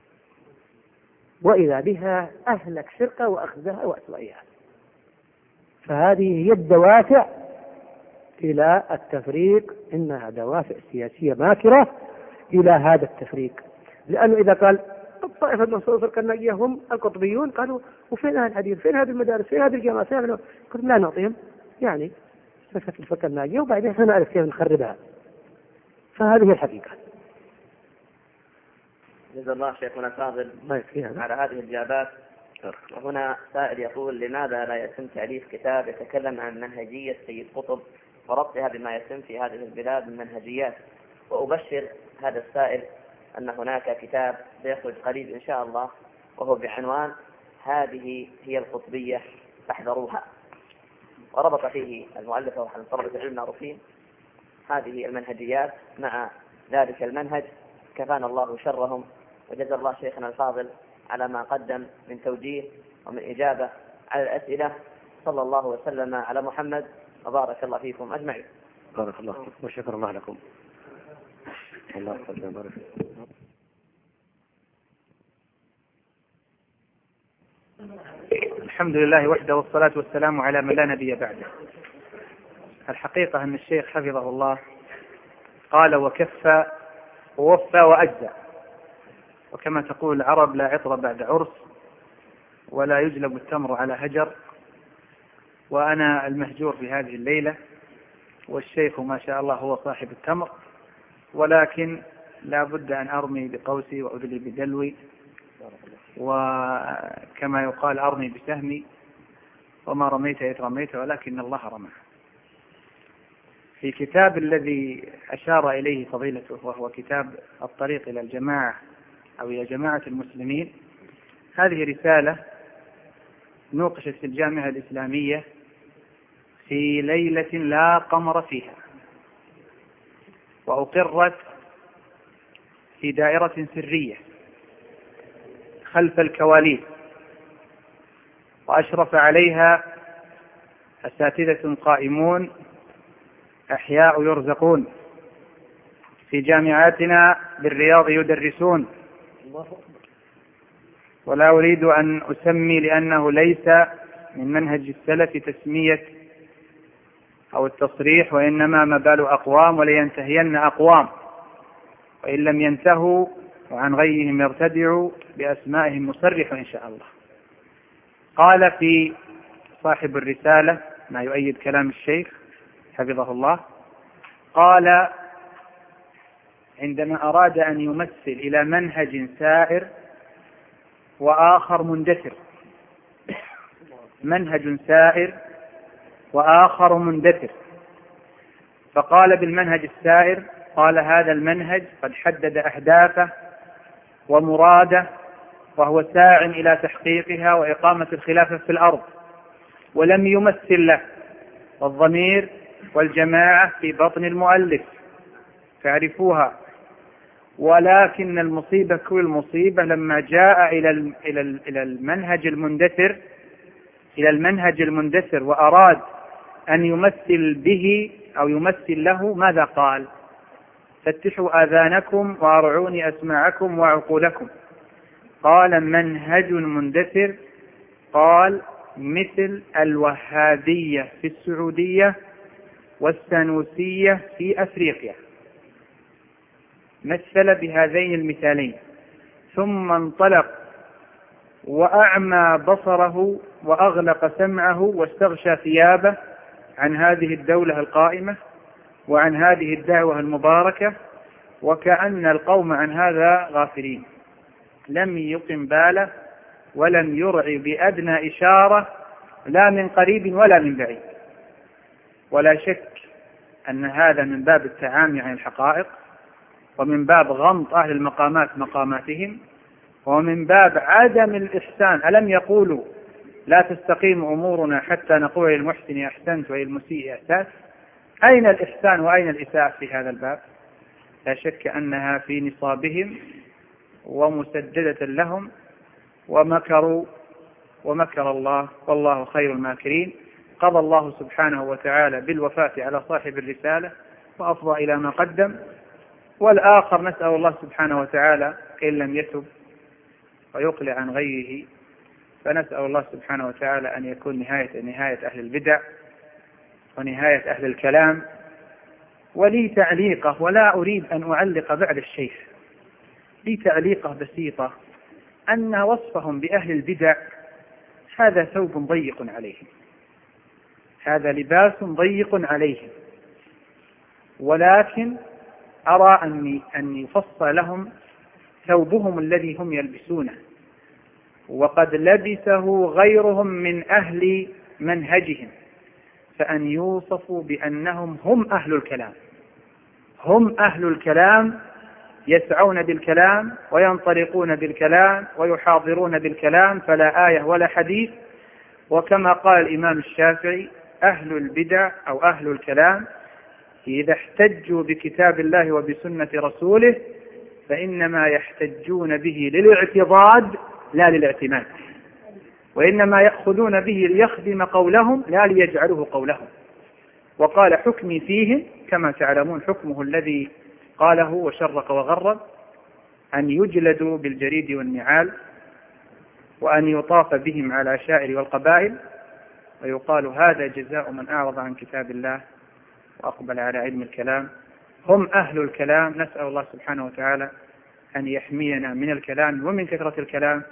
وإذا بها أهلك فرقة وأخذها وأسوأها. فهذه هي الدوافع إلى التفريق، إنها دوافع سياسية ماكرة إلى هذا التفريق. لأنه إذا قال الطائفة المنصورة الفرقة الناجية هم القطبيون، قالوا وفين أهل الحديث؟ فين هذه المدارس؟ فين هذه الجامعات؟ فين هذه؟ قلت لا نعطيهم يعني فكرة الفرقة الناجية وبعدين احنا نعرف كيف نخربها. فهذه الحقيقة. جزا الله شيخنا الفاضل على هذه الإجابات. وهنا سائل يقول لماذا لا يتم تأليف كتاب يتكلم عن منهجية سيد قطب وربطها بما يتم في هذه البلاد من منهجيات؟ وأبشر هذا السائل أن هناك كتاب سيخرج قريب إن شاء الله وهو بعنوان هذه هي القطبية فاحذروها، وربط فيه المؤلف وحن طلبة العلم معروفين هذه المنهجيات مع ذلك المنهج. كفانا الله شرهم، وجزا الله شيخنا الفاضل على ما قدم من توجيه ومن إجابة على الأسئلة. صلى الله وسلم على محمد وبارك الله فيكم أجمعين. بارك الله فيكم وشكر الله لكم. الله يسلمك ويبارك فيك. الحمد لله وحده والصلاة والسلام على من لا نبي بعده. الحقيقة أن الشيخ حفظه الله قال وكفى ووفى وأجزى، وكما تقول العرب لا عطر بعد عرس ولا يجلب التمر على هجر، وأنا المهجور في هذه الليلة والشيخ ما شاء الله هو صاحب التمر، ولكن لا بد أن أرمي بقوسي وأدلي بدلوي، وكما يقال أرمي بسهمي وما رميت إذ رميت ولكن الله رمى. في كتاب الذي أشار إليه فضيلته وهو كتاب الطريق إلى الجماعة أو إلى جماعة المسلمين، هذه رسالة نوقشت في الجامعة الإسلامية في ليلة لا قمر فيها، وأقرت في دائرة سرية خلف الكواليس، وأشرف عليها أساتذة قائمون أحياء يرزقون في جامعاتنا بالرياض يدرسون، ولا أريد أن أسمي لأنه ليس من منهج السلف تسمية أو التصريح، وإنما ما بال أقوام ولينتهين أقوام، وإن لم ينتهوا وعن غيهم يرتدعوا بأسمائهم نصرح إن شاء الله. قال في صاحب الرسالة ما يؤيد كلام الشيخ حفظه الله، قال عندما أراد أن يمثل إلى منهج سائر وآخر مندثر، منهج سائر وآخر مندثر، فقال بالمنهج السائر، قال هذا المنهج قد حدد أهدافه ومراده وهو ساع إلى تحقيقها وإقامة الخلافة في الأرض، ولم يمثل له، والضمير والجماعة في بطن المؤلف تعرفوها، ولكن المصيبة كل المصيبة لما جاء إلى إلى المنهج المندثر إلى المنهج المندثر وأراد أن يمثل به أو يمثل له، ماذا قال؟ فتحوا آذانكم وأرعوني أسماعكم وعقولكم. قال منهج مندثر، قال مثل الوهابية في السعودية والسنوسية في أفريقيا، مثل بهذين المثالين، ثم انطلق وأعمى بصره وأغلق سمعه واستغشى ثيابه عن هذه الدولة القائمة وعن هذه الدعوة المباركة، وكأن القوم عن هذا غافلين، لم يقم باله ولم يرعي بأدنى إشارة لا من قريب ولا من بعيد. ولا شك أن هذا من باب التعامي عن الحقائق، ومن باب غمط أهل المقامات مقاماتهم، ومن باب عدم الإحسان. ألم يقولوا لا تستقيم أمورنا حتى نقول للمحسن أحسنت وللمسيء أسأت؟ أين الإحسان وأين الإساءة في هذا الباب؟ لا شك أنها في نصابهم ومسددة لهم، ومكروا ومكر الله والله خير الماكرين. قضى الله سبحانه وتعالى بالوفاة على صاحب الرسالة وأفضى إلى ما قدم، والآخر نسأل الله سبحانه وتعالى إن لم يتب ويقلع عن غيره، فنسأل الله سبحانه وتعالى أن يكون نهاية نهاية أهل البدع ونهاية أهل الكلام. ولي تعليقة، ولا أريد أن أعلق بعد الشيخ، لي تعليقة بسيطة، أن وصفهم بأهل البدع هذا ثوب ضيق عليهم، هذا لباس ضيق عليهم، ولكن أرى أني أن يفصل لهم ثوبهم الذي هم يلبسونه، وقد لبسه غيرهم من أهل منهجهم، فأن يوصفوا بأنهم هم أهل الكلام، هم أهل الكلام، يسعون بالكلام وينطلقون بالكلام ويحاضرون بالكلام، فلا آية ولا حديث. وكما قال الإمام الشافعي: أهل البدع أو أهل الكلام إذا احتجوا بكتاب الله وبسنة رسوله فإنما يحتجون به للاعتضاد لا للاعتماد، وإنما يأخذون به ليخدم قولهم لا ليجعلوه قولهم. وقال: حكمي فيهم كما تعلمون حكمه الذي قاله وشرق وغرب، أن يجلدوا بالجريد والنعال، وأن يطاف بهم على العشائر والقبائل، ويقال هذا جزاء من أعرض عن كتاب الله وأقبل على علم الكلام. هم أهل الكلام، نسأل الله سبحانه وتعالى أن يحمينا من الكلام ومن كثرة الكلام.